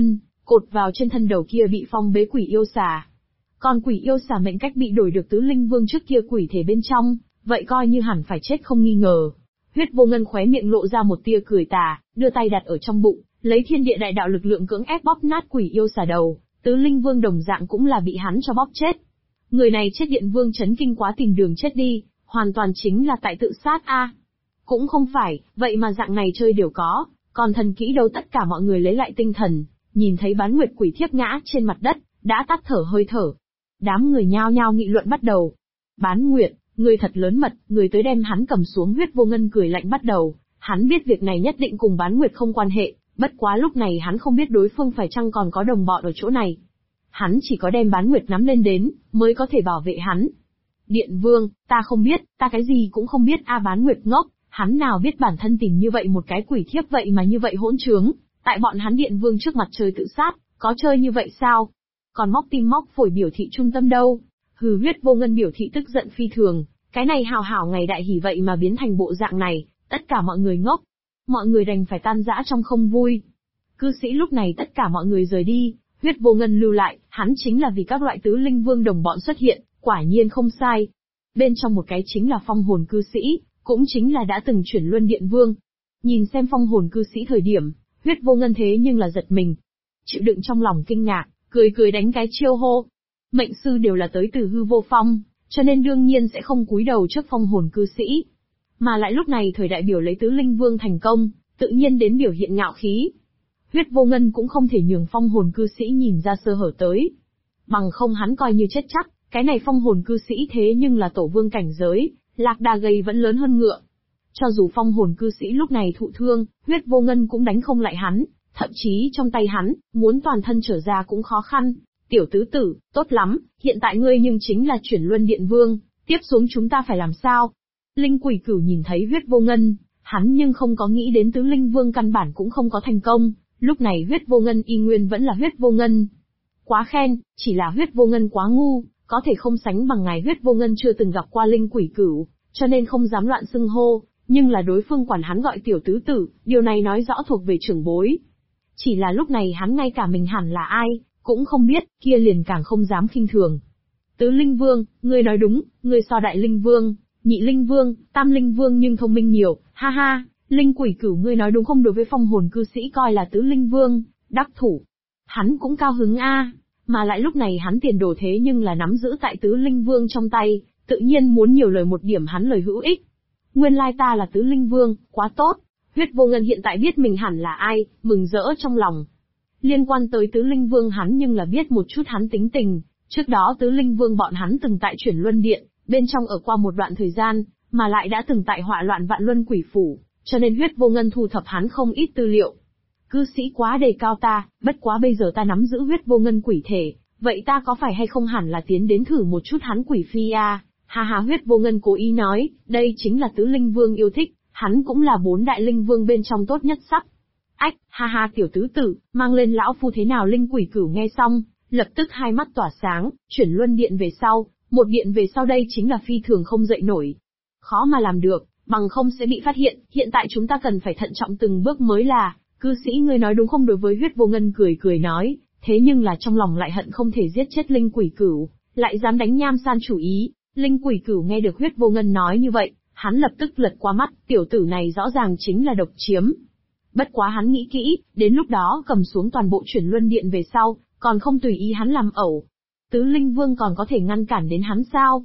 cột vào trên thân đầu kia bị phong bế quỷ yêu xà. Còn quỷ yêu xà mệnh cách bị đổi được tứ linh vương trước kia quỷ thể bên trong, vậy coi như hẳn phải chết không nghi ngờ. Huyết Vô Ngân khóe miệng lộ ra một tia cười tà, đưa tay đặt ở trong bụng, lấy thiên địa đại đạo lực lượng cưỡng ép bóp nát quỷ yêu xà đầu, tứ linh vương đồng dạng cũng là bị hắn cho bóp chết. Người này chết Điện Vương chấn kinh quá tìm đường chết đi, hoàn toàn chính là tại tự sát a. Cũng không phải, vậy mà dạng này chơi đều có, còn thần kỹ đâu. Tất cả mọi người lấy lại tinh thần, nhìn thấy Bán Nguyệt quỷ thiếp ngã trên mặt đất, đã tắt thở hơi thở. Đám người nhao nhao nghị luận bắt đầu. Bán Nguyệt, người thật lớn mật, người tới đem hắn cầm xuống. Huyết Vô Ngân cười lạnh bắt đầu, hắn biết việc này nhất định cùng Bán Nguyệt không quan hệ, bất quá lúc này hắn không biết đối phương phải chăng còn có đồng bọn ở chỗ này. Hắn chỉ có đem Bán Nguyệt nắm lên đến, mới có thể bảo vệ hắn. Điện Vương, ta không biết, ta cái gì cũng không biết a. Bán Nguyệt ngốc, hắn nào biết bản thân tìm như vậy một cái quỷ thiếp vậy mà như vậy hỗn trướng, tại bọn hắn Điện Vương trước mặt chơi tự sát, có chơi như vậy sao? Còn móc tim móc phổi biểu thị trung tâm đâu? Hừ. Huyết Vô Ngân biểu thị tức giận phi thường, cái này hào hảo ngày đại hỉ vậy mà biến thành bộ dạng này, tất cả mọi người ngốc. Mọi người đành phải tan rã trong không vui. Cư sĩ lúc này tất cả mọi người rời đi, Huyết Vô Ngân lưu lại, hắn chính là vì các loại tứ linh vương đồng bọn xuất hiện, quả nhiên không sai. Bên trong một cái chính là phong hồn cư sĩ, cũng chính là đã từng chuyển luân điện vương. Nhìn xem phong hồn cư sĩ thời điểm, Huyết Vô Ngân thế nhưng là giật mình. Chịu đựng trong lòng kinh ngạc, cười cười đánh cái chiêu hô. Mệnh sư đều là tới từ hư vô phong, cho nên đương nhiên sẽ không cúi đầu trước phong hồn cư sĩ. Mà lại lúc này thời đại biểu lấy tứ linh vương thành công, tự nhiên đến biểu hiện ngạo khí. Huyết Vô Ngân cũng không thể nhường phong hồn cư sĩ nhìn ra sơ hở tới. Bằng không hắn coi như chết chắc, cái này phong hồn cư sĩ thế nhưng là tổ vương cảnh giới, lạc đà gầy vẫn lớn hơn ngựa. Cho dù phong hồn cư sĩ lúc này thụ thương, Huyết Vô Ngân cũng đánh không lại hắn, thậm chí trong tay hắn, muốn toàn thân trở ra cũng khó khăn. Tiểu tứ tử, tốt lắm, hiện tại ngươi nhưng chính là chuyển luân điện vương, tiếp xuống chúng ta phải làm sao? Linh Quỷ Cửu nhìn thấy Huyết Vô Ngân, hắn nhưng không có nghĩ đến tứ linh vương căn bản cũng không có thành công, lúc này Huyết Vô Ngân y nguyên vẫn là Huyết Vô Ngân. Quá khen, chỉ là Huyết Vô Ngân quá ngu, có thể không sánh bằng ngài. Huyết Vô Ngân chưa từng gặp qua Linh Quỷ Cửu, cho nên không dám loạn xưng hô, nhưng là đối phương quản hắn gọi tiểu tứ tử, điều này nói rõ thuộc về trưởng bối. Chỉ là lúc này hắn ngay cả mình hẳn là ai, cũng không biết, kia liền càng không dám khinh thường. Tứ linh vương, ngươi nói đúng, ngươi so đại linh vương, nhị linh vương, tam linh vương nhưng thông minh nhiều, ha ha. Linh Quỷ Cửu ngươi nói đúng không? Đối với phong hồn cư sĩ coi là tứ linh vương, đắc thủ. Hắn cũng cao hứng a, mà lại lúc này hắn tiền đồ thế nhưng là nắm giữ tại tứ linh vương trong tay, tự nhiên muốn nhiều lời một điểm hắn lời hữu ích. Nguyên lai ta là tứ linh vương, quá tốt. Huyết Vô Ngân hiện tại biết mình hẳn là ai, mừng rỡ trong lòng. Liên quan tới tứ linh vương hắn nhưng là biết một chút hắn tính tình, trước đó tứ linh vương bọn hắn từng tại chuyển luân điện, bên trong ở qua một đoạn thời gian, mà lại đã từng tại họa loạn vạn luân quỷ phủ, cho nên Huyết Vô Ngân thu thập hắn không ít tư liệu. Cư sĩ quá đề cao ta, bất quá bây giờ ta nắm giữ Huyết Vô Ngân quỷ thể, vậy ta có phải hay không hẳn là tiến đến thử một chút hắn quỷ phi a? Ha ha. Huyết Vô Ngân cố ý nói, đây chính là tứ linh vương yêu thích, hắn cũng là 4 đại linh vương bên trong tốt nhất sắc. Ách, ha ha. Tiểu tứ tử, mang lên lão phu thế nào? Linh Quỷ Cửu nghe xong, lập tức hai mắt tỏa sáng, chuyển luân điện về sau, một điện về sau đây chính là phi thường không dậy nổi. Khó mà làm được, bằng không sẽ bị phát hiện, hiện tại chúng ta cần phải thận trọng từng bước mới là. Cư sĩ ngươi nói đúng không? Đối với Huyết Vô Ngân cười cười nói, thế nhưng là trong lòng lại hận không thể giết chết Linh Quỷ Cửu, lại dám đánh Nham San chủ ý. Linh Quỷ Cửu nghe được Huyết Vô Ngân nói như vậy, hắn lập tức lật qua mắt, tiểu tử này rõ ràng chính là độc chiếm. Bất quá hắn nghĩ kỹ, đến lúc đó cầm xuống toàn bộ chuyển luân điện về sau, còn không tùy ý hắn làm ẩu. Tứ linh vương còn có thể ngăn cản đến hắn sao?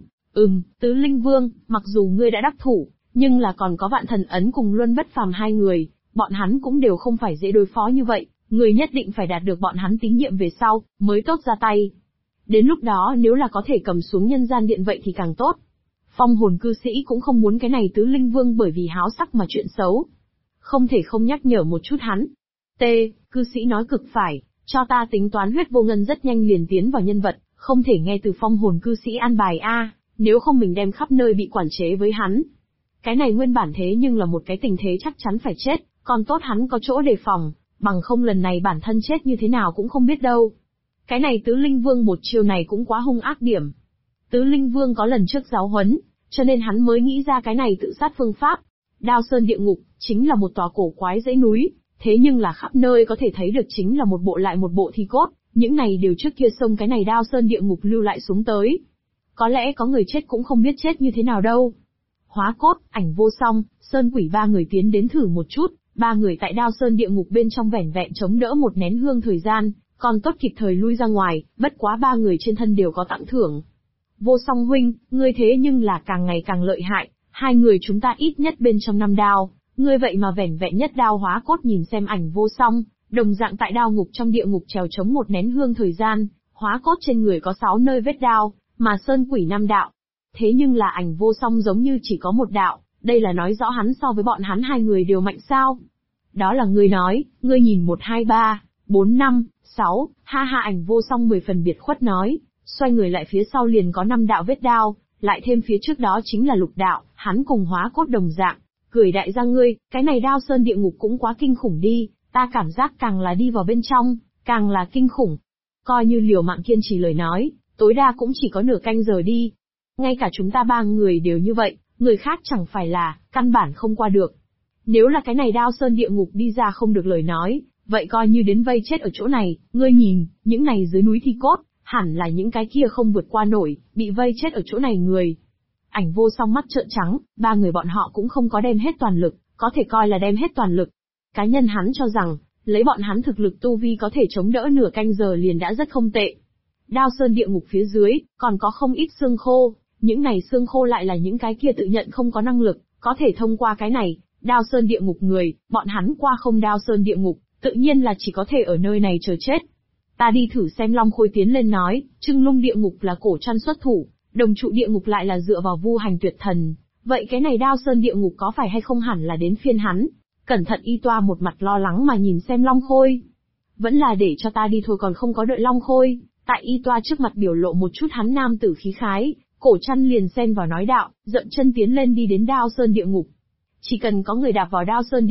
Tứ linh vương, mặc dù ngươi đã đắc thủ, nhưng là còn có Vạn Thần Ấn cùng Luân Bất Phàm hai người, bọn hắn cũng đều không phải dễ đối phó như vậy, người nhất định phải đạt được bọn hắn tín nhiệm về sau, mới tốt ra tay. Đến lúc đó nếu là có thể cầm xuống nhân gian điện vậy thì càng tốt. Phong hồn cư sĩ cũng không muốn cái này tứ linh vương bởi vì háo sắc mà chuyện xấu. Không thể không nhắc nhở một chút hắn. Cư sĩ nói cực phải, cho ta tính toán. Huyết Vô Ngân rất nhanh liền tiến vào nhân vật, không thể nghe từ phong hồn cư sĩ an bài a, nếu không mình đem khắp nơi bị quản chế với hắn. Cái này nguyên bản thế nhưng là một cái tình thế chắc chắn phải chết, còn tốt hắn có chỗ đề phòng, bằng không lần này bản thân chết như thế nào cũng không biết đâu. Cái này tứ linh vương một chiêu này cũng quá hung ác điểm. Tứ linh vương có lần trước giáo huấn, cho nên hắn mới nghĩ ra cái này tự sát phương pháp. Đao Sơn Địa Ngục, chính là một tòa cổ quái dãy núi, Thế nhưng là khắp nơi có thể thấy được chính là một bộ lại một bộ thi cốt, những này đều trước kia xông cái này Đao Sơn địa ngục lưu lại xuống tới. Có lẽ có người chết cũng không biết chết như thế nào đâu. Hóa cốt, Ảnh Vô Song, Sơn Quỷ ba người tiến đến thử một chút, ba người tại Đao Sơn địa ngục bên trong vẻn vẹn chống đỡ một nén hương thời gian, còn tốt kịp thời lui ra ngoài, bất quá ba người trên thân đều có tặng thưởng. Vô Song huynh, ngươi thế nhưng là càng ngày càng lợi hại, hai người chúng ta ít nhất bên trong 5 đao, ngươi vậy mà vẻn vẹn nhất đao hóa cốt nhìn xem Ảnh Vô Song, đồng dạng tại đao ngục trong địa ngục trèo chống một nén hương thời gian, hóa cốt trên người có 6 nơi vết đao, mà Sơn Quỷ 5 đạo. Thế nhưng là Ảnh Vô Song giống như chỉ có một đạo, đây là nói rõ hắn so với bọn hắn hai người đều mạnh sao? Đó là ngươi nói, ngươi nhìn 1 2 3, 4 5, 6, ha ha. Ảnh Vô Song 10 phần biệt khuất nói, xoay người lại phía sau liền có 5 đạo vết đao, lại thêm phía trước đó chính là lục đạo, hắn cùng hóa cốt đồng dạng, cười đại ra ngươi, cái này Đao Sơn địa ngục cũng quá kinh khủng đi, ta cảm giác càng là đi vào bên trong, càng là kinh khủng. Coi như liều mạng kiên trì lời nói, tối đa cũng chỉ có nửa canh giờ đi. Ngay cả chúng ta ba người đều như vậy, người khác chẳng phải là, căn bản không qua được. Nếu là cái này Đao Sơn địa ngục đi ra không được lời nói, vậy coi như đến vây chết ở chỗ này, ngươi nhìn, những này dưới núi thi cốt, hẳn là những cái kia không vượt qua nổi, bị vây chết ở chỗ này người. Ảnh Vô Song mắt trợn trắng, ba người bọn họ cũng không có đem hết toàn lực, có thể coi là đem hết toàn lực. Cá nhân hắn cho rằng, lấy bọn hắn thực lực tu vi có thể chống đỡ nửa canh giờ liền đã rất không tệ. Đao Sơn địa ngục phía dưới, còn có không ít xương khô, những này xương khô lại là những cái kia tự nhận không có năng lực, có thể thông qua cái này, Đao Sơn địa ngục người, bọn hắn qua không Đao Sơn địa ngục, tự nhiên là chỉ có thể ở nơi này chờ chết. Ta đi thử xem. Long Khôi tiến lên nói, Trưng Lung địa ngục là Cổ Trăn xuất thủ, Đồng Trụ địa ngục lại là dựa vào Vu Hành Tuyệt Thần, vậy cái này Đao Sơn địa ngục có phải hay không hẳn là đến phiên hắn. Cẩn thận Y Toa một mặt lo lắng mà nhìn xem Long Khôi. Vẫn là để cho ta đi thôi. Còn không có đợi Long Khôi, tại Y Toa trước mặt biểu lộ một chút hắn nam tử khí khái, Cổ Trăn liền xen vào nói đạo, dậm chân tiến lên đi đến Đao Sơn địa ngục. Chỉ cần có người đạp vào Đao Sơn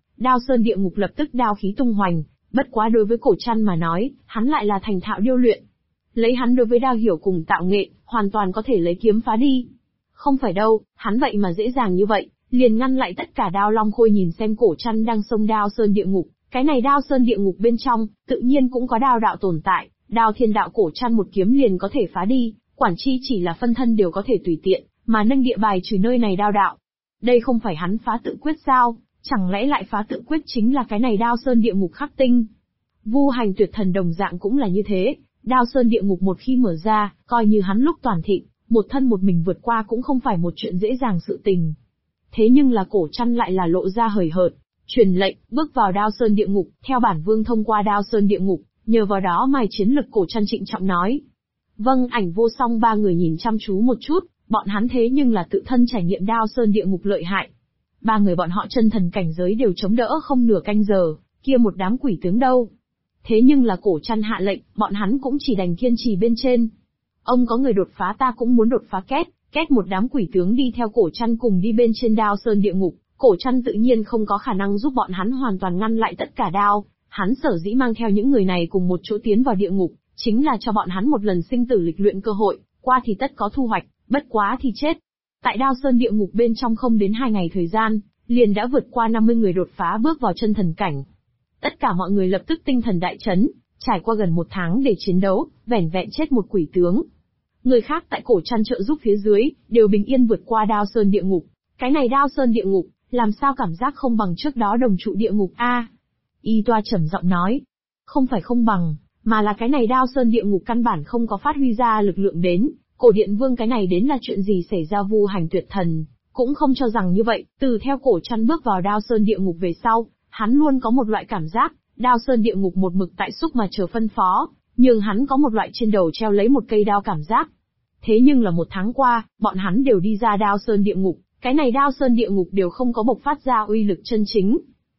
địa ngục lập tức đao khí tung hoành, bất quá đối với Cổ Trăn mà nói, hắn lại là thành thạo điêu luyện. Lấy hắn đối với đao hiểu cùng tạo nghệ, hoàn toàn có thể lấy kiếm phá đi. Không phải đâu, hắn vậy mà dễ dàng như vậy, liền ngăn lại tất cả đao. Long Khôi nhìn xem Cổ Trăn đang xông Đao Sơn địa ngục, cái này Đao Sơn địa ngục bên trong, tự nhiên cũng có đao đạo tồn tại, đao thiên đạo Cổ Trăn một kiếm liền có thể phá đi, quản chi chỉ là phân thân đều có thể tùy tiện, mà nâng địa bài trừ nơi này đao đạo. Đây không phải hắn phá tự quyết sao, chẳng lẽ lại phá tự quyết chính là cái này Đao Sơn địa ngục khắc tinh. Vu Hành Tuyệt Thần đồng dạng cũng là như thế, Đao Sơn địa ngục một khi mở ra, coi như hắn lúc toàn thịnh, một thân một mình vượt qua cũng không phải một chuyện dễ dàng sự tình. Thế nhưng là Cổ Trăn lại là lộ ra hời hợt, truyền lệnh, bước vào Đao Sơn địa ngục, theo bản vương thông qua Đao Sơn địa ngục, nhờ vào đó mài chiến lực. Cổ Trăn trịnh trọng nói. Vâng. Ảnh Vô Song ba người nhìn chăm chú một chút, bọn hắn thế nhưng là tự thân trải nghiệm Đao Sơn địa ngục lợi hại. Ba người bọn họ chân thần cảnh giới đều chống đỡ không nửa canh giờ, kia một đám quỷ tướng đâu. Thế nhưng là Cổ Trăn hạ lệnh, bọn hắn cũng chỉ đành kiên trì bên trên. Ông có người đột phá ta cũng muốn đột phá. Két một đám quỷ tướng đi theo Cổ Trăn cùng đi bên trên Đao Sơn địa ngục, Cổ Trăn tự nhiên không có khả năng giúp bọn hắn hoàn toàn ngăn lại tất cả đao, hắn sở dĩ mang theo những người này cùng một chỗ tiến vào địa ngục, chính là cho bọn hắn một lần sinh tử lịch luyện cơ hội, qua thì tất có thu hoạch, bất quá thì chết. Tại Đao Sơn địa ngục bên trong không đến 2 ngày thời gian, liền đã vượt qua 50 người đột phá bước vào chân thần cảnh. Tất cả mọi người lập tức tinh thần đại chấn, trải qua gần 1 tháng để chiến đấu, vẻn vẹn chết một quỷ tướng. Người khác tại Cổ Trăn trợ giúp phía dưới, đều bình yên vượt qua Đao Sơn địa ngục. Cái này Đao Sơn địa ngục, làm sao cảm giác không bằng trước đó Đồng Trụ địa ngục a? Y Toa trầm giọng nói. Không phải không bằng, mà là cái này Đao Sơn địa ngục căn bản không có phát huy ra lực lượng đến. Cổ Điện Vương cái này đến là chuyện gì xảy ra? Vu Hành Tuyệt Thần cũng không cho rằng như vậy. Từ theo Cổ Trăn bước vào Đao Sơn địa ngục về sau, hắn luôn có một loại cảm giác, Đao Sơn địa ngục một mực tại xúc mà chờ phân phó, nhưng hắn có một loại trên đầu treo lấy một cây đao cảm giác. Thế nhưng là 1 tháng qua, bọn hắn đều đi ra Đao Sơn địa ngục, cái này Đao Sơn địa ngục đều không có bộc phát ra uy lực chân chính.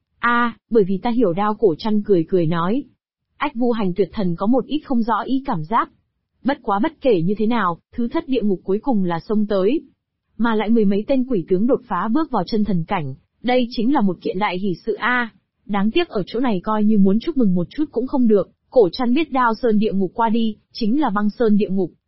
Bởi vì ta hiểu đao. Cổ Trăn cười cười nói. Ách. Vu Hành Tuyệt Thần có một ít không rõ ý cảm giác. Bất quá bất kể như thế nào, thứ thất địa ngục cuối cùng là xông tới. Mà lại 10 mấy tên quỷ tướng đột phá bước vào chân thần cảnh, đây chính là một kiện đại hỷ sự a. Đáng tiếc ở chỗ này coi như muốn chúc mừng một chút cũng không được. Cổ Trăn biết Đao Sơn địa ngục qua đi, chính là Băng Sơn địa ngục,